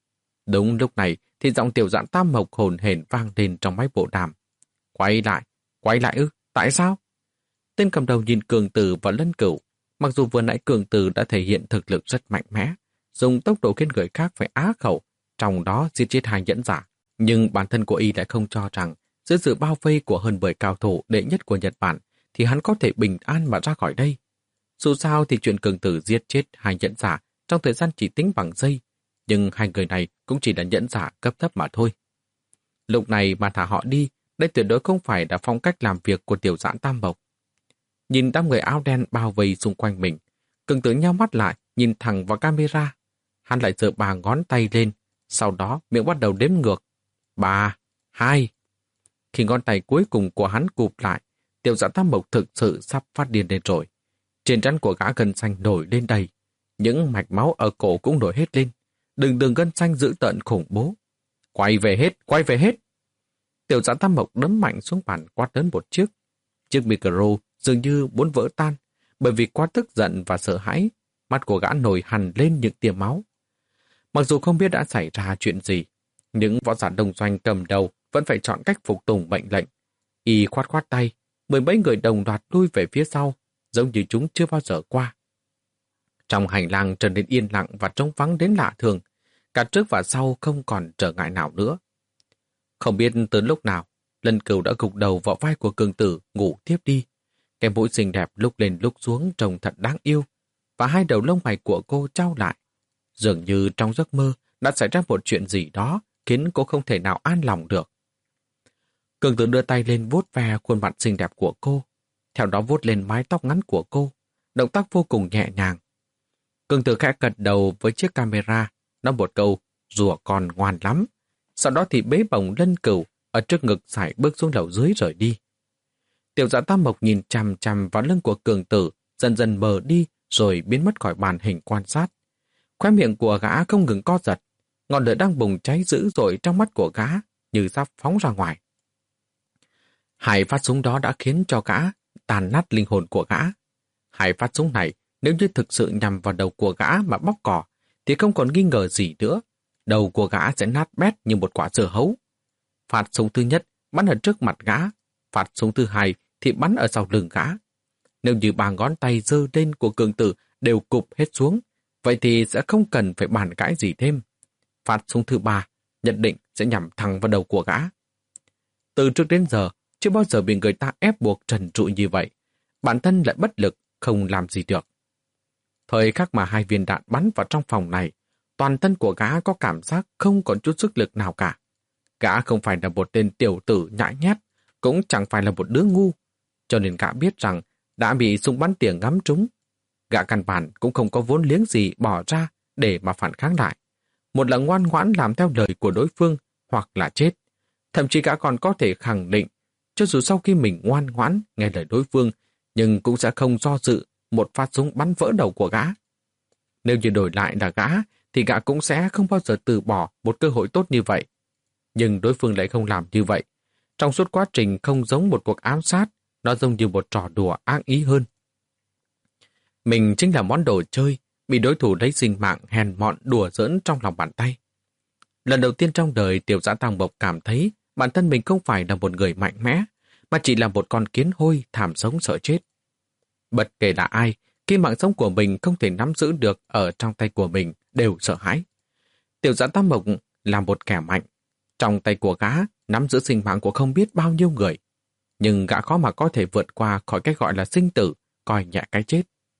Đúng lúc này thì giọng Tiểu Dã Tam Mộc hồn hển vang lên trong máy bộ đàm. Quay lại, quay lại ư, tại sao? Tên cầm đầu nhìn Cường Tử và Lân Cửu. Mặc dù vừa nãy Cường Tử đã thể hiện thực lực rất mạnh mẽ, dùng tốc độ khiến người khác phải á khẩu, trong đó giết chết hai nhẫn giả. Nhưng bản thân của Y lại không cho rằng dưới sự bao vây của hơn mười cao thủ đệ nhất của Nhật Bản thì hắn có thể bình an mà ra khỏi đây. Dù sao thì chuyện Cường Tử giết chết hai nhẫn giả trong thời gian chỉ tính bằng giây, nhưng hai người này cũng chỉ là nhẫn giả cấp thấp mà thôi. Lúc này mà thả họ đi, đây tuyệt đối không phải là phong cách làm việc của Tiểu Dã Tam Mộc. Nhìn đám người áo đen bao vây xung quanh mình, Cường Tử nheo mắt lại, nhìn thẳng vào camera. Hắn lại giơ ba ngón tay lên, sau đó miệng bắt đầu đếm ngược. Ba, hai. Khi ngón tay cuối cùng của hắn cụp lại, Tiểu Dã Tam Mộc thực sự sắp phát điên lên rồi. Trên trán của gã gân xanh nổi lên đầy, những mạch máu ở cổ cũng nổi hết lên. Đường đường gân xanh dữ tợn khủng bố. Quay về hết, quay về hết. Tiểu Dã Tam Mộc đấm mạnh xuống bàn quát lớn một chiếc. Chiếc micro dường như muốn vỡ tan, bởi vì quá tức giận và sợ hãi, mắt của gã nổi hằn lên những tia máu. Mặc dù không biết đã xảy ra chuyện gì, những võ giả đồng doanh cầm đầu vẫn phải chọn cách phục tùng mệnh lệnh. Y khoát khoát tay, mười mấy người đồng loạt lui về phía sau, giống như chúng chưa bao giờ qua. Trong hành lang trở nên yên lặng và trống vắng đến lạ thường, cả trước và sau không còn trở ngại nào nữa. Không biết từ lúc nào, Lân Cửu đã gục đầu vào vai của Cường Tử ngủ tiếp đi. Cái mũi xinh đẹp lúc lên lúc xuống trông thật đáng yêu, và hai đầu lông mày của cô trao lại. Dường như trong giấc mơ đã xảy ra một chuyện gì đó khiến cô không thể nào an lòng được. Cường Tử đưa tay lên vuốt ve khuôn mặt xinh đẹp của cô, theo đó vuốt lên mái tóc ngắn của cô, động tác vô cùng nhẹ nhàng. Cường Tử khẽ gật đầu với chiếc camera, nói một câu, rùa con ngoan lắm. Sau đó thì bế bổng Lân Cửu ở trước ngực sải bước xuống lầu dưới rời đi. Tiểu Dạ Tam Mộc nhìn chằm chằm vào lưng của Cường Tử, dần dần mờ đi rồi biến mất khỏi màn hình quan sát. Khóe miệng của gã không ngừng co giật, ngọn lửa đang bùng cháy dữ dội trong mắt của gã như sắp phóng ra ngoài. Hai phát súng đó đã khiến cho gã tàn nát linh hồn của gã. Hai phát súng này nếu như thực sự nhằm vào đầu của gã mà bóc cỏ thì không còn nghi ngờ gì nữa. Đầu của gã sẽ nát bét như một quả dưa hấu. Phát súng thứ nhất bắn ở trước mặt gã, phát súng thứ hai thì bắn ở sau lưng gã. Nếu như ba ngón tay giơ lên của Cường Tử đều cụp hết xuống, vậy thì sẽ không cần phải bàn cãi gì thêm. Phát súng thứ ba nhận định sẽ nhắm thẳng vào đầu của gã. Từ trước đến giờ, chưa bao giờ bị người ta ép buộc trần trụi như vậy. Bản thân lại bất lực, không làm gì được. Thời khắc mà hai viên đạn bắn vào trong phòng này, toàn thân của gã có cảm giác không còn chút sức lực nào cả. Gã không phải là một tên tiểu tử nhãi nhét, cũng chẳng phải là một đứa ngu. Cho nên gã biết rằng đã bị súng bắn tỉa ngắm trúng. Gã căn bản cũng không có vốn liếng gì bỏ ra để mà phản kháng lại. Một là ngoan ngoãn làm theo lời của đối phương, hoặc là chết. Thậm chí gã còn có thể khẳng định, cho dù sau khi mình ngoan ngoãn nghe lời đối phương, nhưng cũng sẽ không do dự một phát súng bắn vỡ đầu của gã. Nếu như đổi lại là gã, thì gã cũng sẽ không bao giờ từ bỏ một cơ hội tốt như vậy. Nhưng đối phương lại không làm như vậy. Trong suốt quá trình không giống một cuộc ám sát, nó giống như một trò đùa ác ý hơn. Mình chính là món đồ chơi, bị đối thủ lấy sinh mạng hèn mọn đùa giỡn trong lòng bàn tay. Lần đầu tiên trong đời Tiểu Dã Tam Mộc cảm thấy bản thân mình không phải là một người mạnh mẽ, mà chỉ là một con kiến hôi thảm sống sợ chết. Bất kể là ai, khi mạng sống của mình không thể nắm giữ được ở trong tay của mình đều sợ hãi. Tiểu Dã Tam Mộc là một kẻ mạnh. Trong tay của gã nắm giữ sinh mạng của không biết bao nhiêu người. Nhưng gã khó mà có thể vượt qua khỏi cái gọi là sinh tử, coi nhẹ cái chết.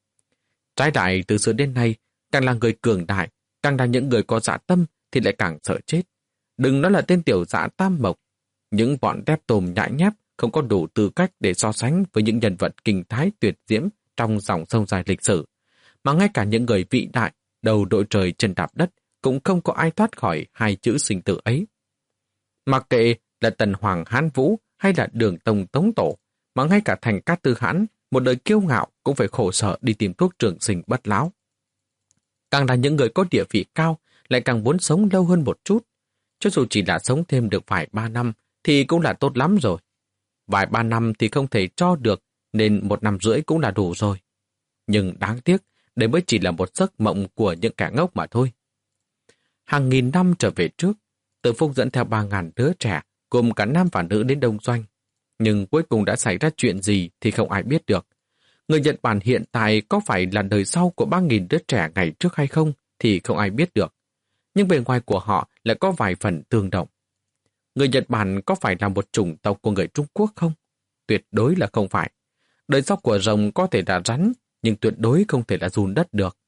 Trái lại từ xưa đến nay, càng là người cường đại, càng là những người có dạ tâm thì lại càng sợ chết. Đừng nói là tên Tiểu Dã Tam Mộc. Những bọn đép tồm nhãi nhép không có đủ tư cách để so sánh với những nhân vật kinh thái tuyệt diễm trong dòng sông dài lịch sử. Mà ngay cả những người vĩ đại, đầu đội trời chân đạp đất cũng không có ai thoát khỏi hai chữ sinh tử ấy. Mặc kệ là Tần Hoàng Hán Vũ hay là Đường Tông Tống Tổ, mà ngay cả Thành Cát Tư Hãn, một đời kiêu ngạo cũng phải khổ sở đi tìm thuốc trường sinh bất lão. Càng là những người có địa vị cao, lại càng muốn sống lâu hơn một chút. Cho dù chỉ là sống thêm được vài ba năm, thì cũng là tốt lắm rồi. Vài ba năm thì không thể cho được, nên một năm rưỡi cũng là đủ rồi. Nhưng đáng tiếc, đây mới chỉ là một giấc mộng của những kẻ ngốc mà thôi. Hàng nghìn năm trở về trước, Từ Phúc dẫn theo ba ngàn đứa trẻ, gồm cả nam và nữ đến Đông Doanh. Nhưng cuối cùng đã xảy ra chuyện gì thì không ai biết được. Người Nhật Bản hiện tại có phải là đời sau của ba nghìn đứa trẻ ngày trước hay không thì không ai biết được. Nhưng bề ngoài của họ lại có vài phần tương đồng. Người Nhật Bản có phải là một chủng tộc của người Trung Quốc không? Tuyệt đối là không phải. Đời sau của rồng có thể là rắn, nhưng tuyệt đối không thể là giun đất được.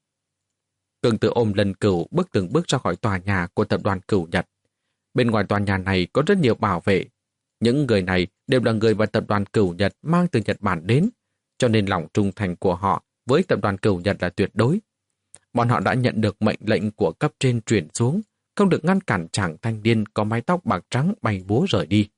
Cường Tử ôm Lân Cửu bước từng bước ra khỏi tòa nhà của tập đoàn Cửu Nhật. Bên ngoài tòa nhà này có rất nhiều bảo vệ. Những người này đều là người mà tập đoàn Cửu Nhật mang từ Nhật Bản đến, cho nên lòng trung thành của họ với tập đoàn Cửu Nhật là tuyệt đối. Bọn họ đã nhận được mệnh lệnh của cấp trên truyền xuống, không được ngăn cản chàng thanh niên có mái tóc bạc trắng bay búa rời đi.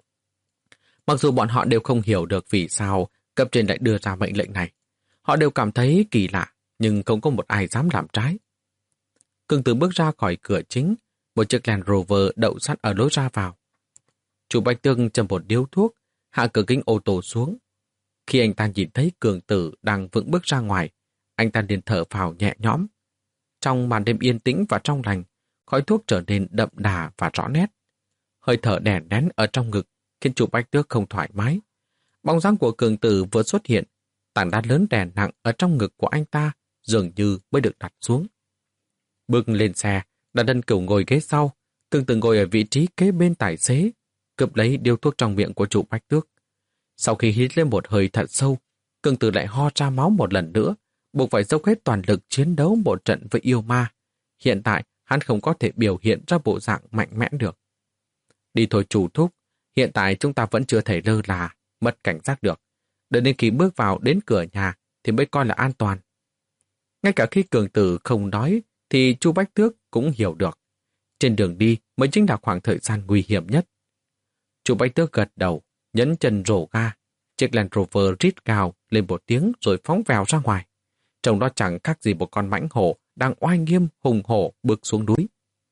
Mặc dù bọn họ đều không hiểu được vì sao cấp trên lại đưa ra mệnh lệnh này. Họ đều cảm thấy kỳ lạ, nhưng không có một ai dám làm trái. Cường Tử bước ra khỏi cửa chính, một chiếc Land Rover đậu sẵn ở lối ra vào. Chủ Bạch Tương châm một điếu thuốc, hạ cửa kính ô tô xuống. Khi anh ta nhìn thấy Cường Tử đang vững bước ra ngoài, anh ta liền thở phào nhẹ nhõm. Trong màn đêm yên tĩnh và trong lành, khói thuốc trở nên đậm đà và rõ nét. Hơi thở đè nén ở trong ngực khiến chủ Bạch Tước không thoải mái. Bóng dáng của Cường Tử vừa xuất hiện, tảng đá lớn đè nặng ở trong ngực của anh ta dường như mới được đặt xuống. Bước lên xe, Đàn Ân Cửu ngồi ghế sau, Cường Tử ngồi ở vị trí kế bên tài xế, cướp lấy điếu thuốc trong miệng của chủ Bạch Tước. Sau khi hít lên một hơi thật sâu, Cường Tử lại ho ra máu một lần nữa, buộc phải dốc hết toàn lực chiến đấu một trận với yêu ma. hiện tại hắn không có thể biểu hiện ra bộ dạng mạnh mẽ được. Đi thôi chủ thúc, hiện tại chúng ta vẫn chưa thể lơ là, mất cảnh giác được. Đợi đến khi bước vào đến cửa nhà thì mới coi là an toàn. Ngay cả khi cường tử không nói thì Chu Bách Tước cũng hiểu được. Trên đường đi mới chính là khoảng thời gian nguy hiểm nhất. Chu Bách Tước gật đầu, nhấn chân rổ ga. Chiếc Land Rover rít gào lên một tiếng rồi phóng vèo ra ngoài. Trông đó chẳng khác gì một con mãnh hổ đang oai nghiêm hùng hổ bước xuống núi.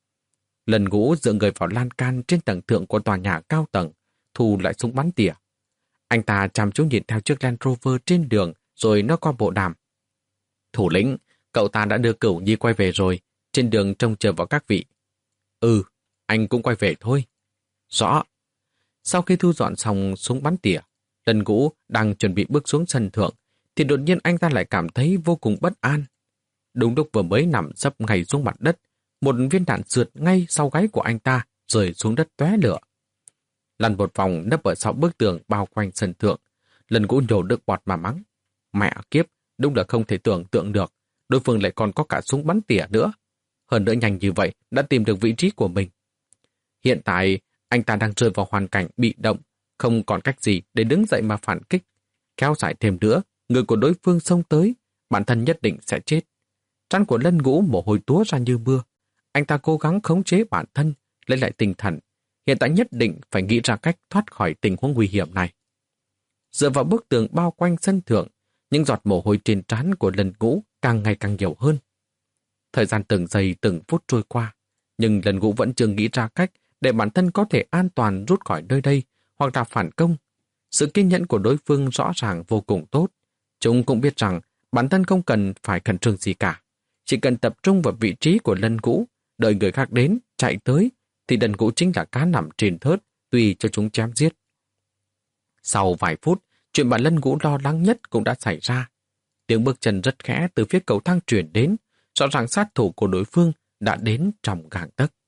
Lần Ngũ dựa người vào lan can trên tầng thượng của tòa nhà cao tầng, thu lại súng bắn tỉa. Anh ta chăm chú nhìn theo chiếc Land Rover trên đường rồi nó qua bộ đàm. Thủ lĩnh, cậu ta đã đưa Cửu Nhi quay về rồi, trên đường trông chờ vào các vị. Ừ, anh cũng quay về thôi. Rõ. Sau khi thu dọn xong súng bắn tỉa, Lần Ngũ đang chuẩn bị bước xuống sân thượng, thì đột nhiên anh ta lại cảm thấy vô cùng bất an. Đúng lúc vừa mới nằm sấp ngay xuống mặt đất, một viên đạn sượt ngay sau gáy của anh ta, rơi xuống đất tóe lửa. Lăn một vòng nấp ở sau bức tường bao quanh sân thượng, Lần Ngũ nhổ nước bọt mà mắng. Mẹ kiếp, đúng là không thể tưởng tượng được, đối phương lại còn có cả súng bắn tỉa nữa. Hơn nữa nhanh như vậy đã tìm được vị trí của mình. Hiện tại, anh ta đang rơi vào hoàn cảnh bị động, không còn cách gì để đứng dậy mà phản kích. Kéo dài thêm nữa, người của đối phương xông tới, bản thân nhất định sẽ chết. Trán của Lân Ngũ mồ hôi túa ra như mưa. Anh ta cố gắng khống chế bản thân, lấy lại tinh thần. Hiện tại nhất định phải nghĩ ra cách thoát khỏi tình huống nguy hiểm này. Dựa vào bức tường bao quanh sân thượng, những giọt mồ hôi trên trán của Lân Ngũ càng ngày càng nhiều hơn. Thời gian từng giây từng phút trôi qua, nhưng Lân Ngũ vẫn chưa nghĩ ra cách để bản thân có thể an toàn rút khỏi nơi đây hoặc là phản công. Sự kiên nhẫn của đối phương rõ ràng vô cùng tốt. Chúng cũng biết rằng bản thân không cần phải khẩn trương gì cả. Chỉ cần tập trung vào vị trí của Lân Ngũ, đợi người khác đến, chạy tới, thì Lân Ngũ chính là cá nằm trên thớt, tùy cho chúng chém giết. Sau vài phút, chuyện mà Lân Ngũ lo lắng nhất cũng đã xảy ra. Tiếng bước chân rất khẽ từ phía cầu thang truyền đến, rõ ràng sát thủ của đối phương đã đến trong gang tấc.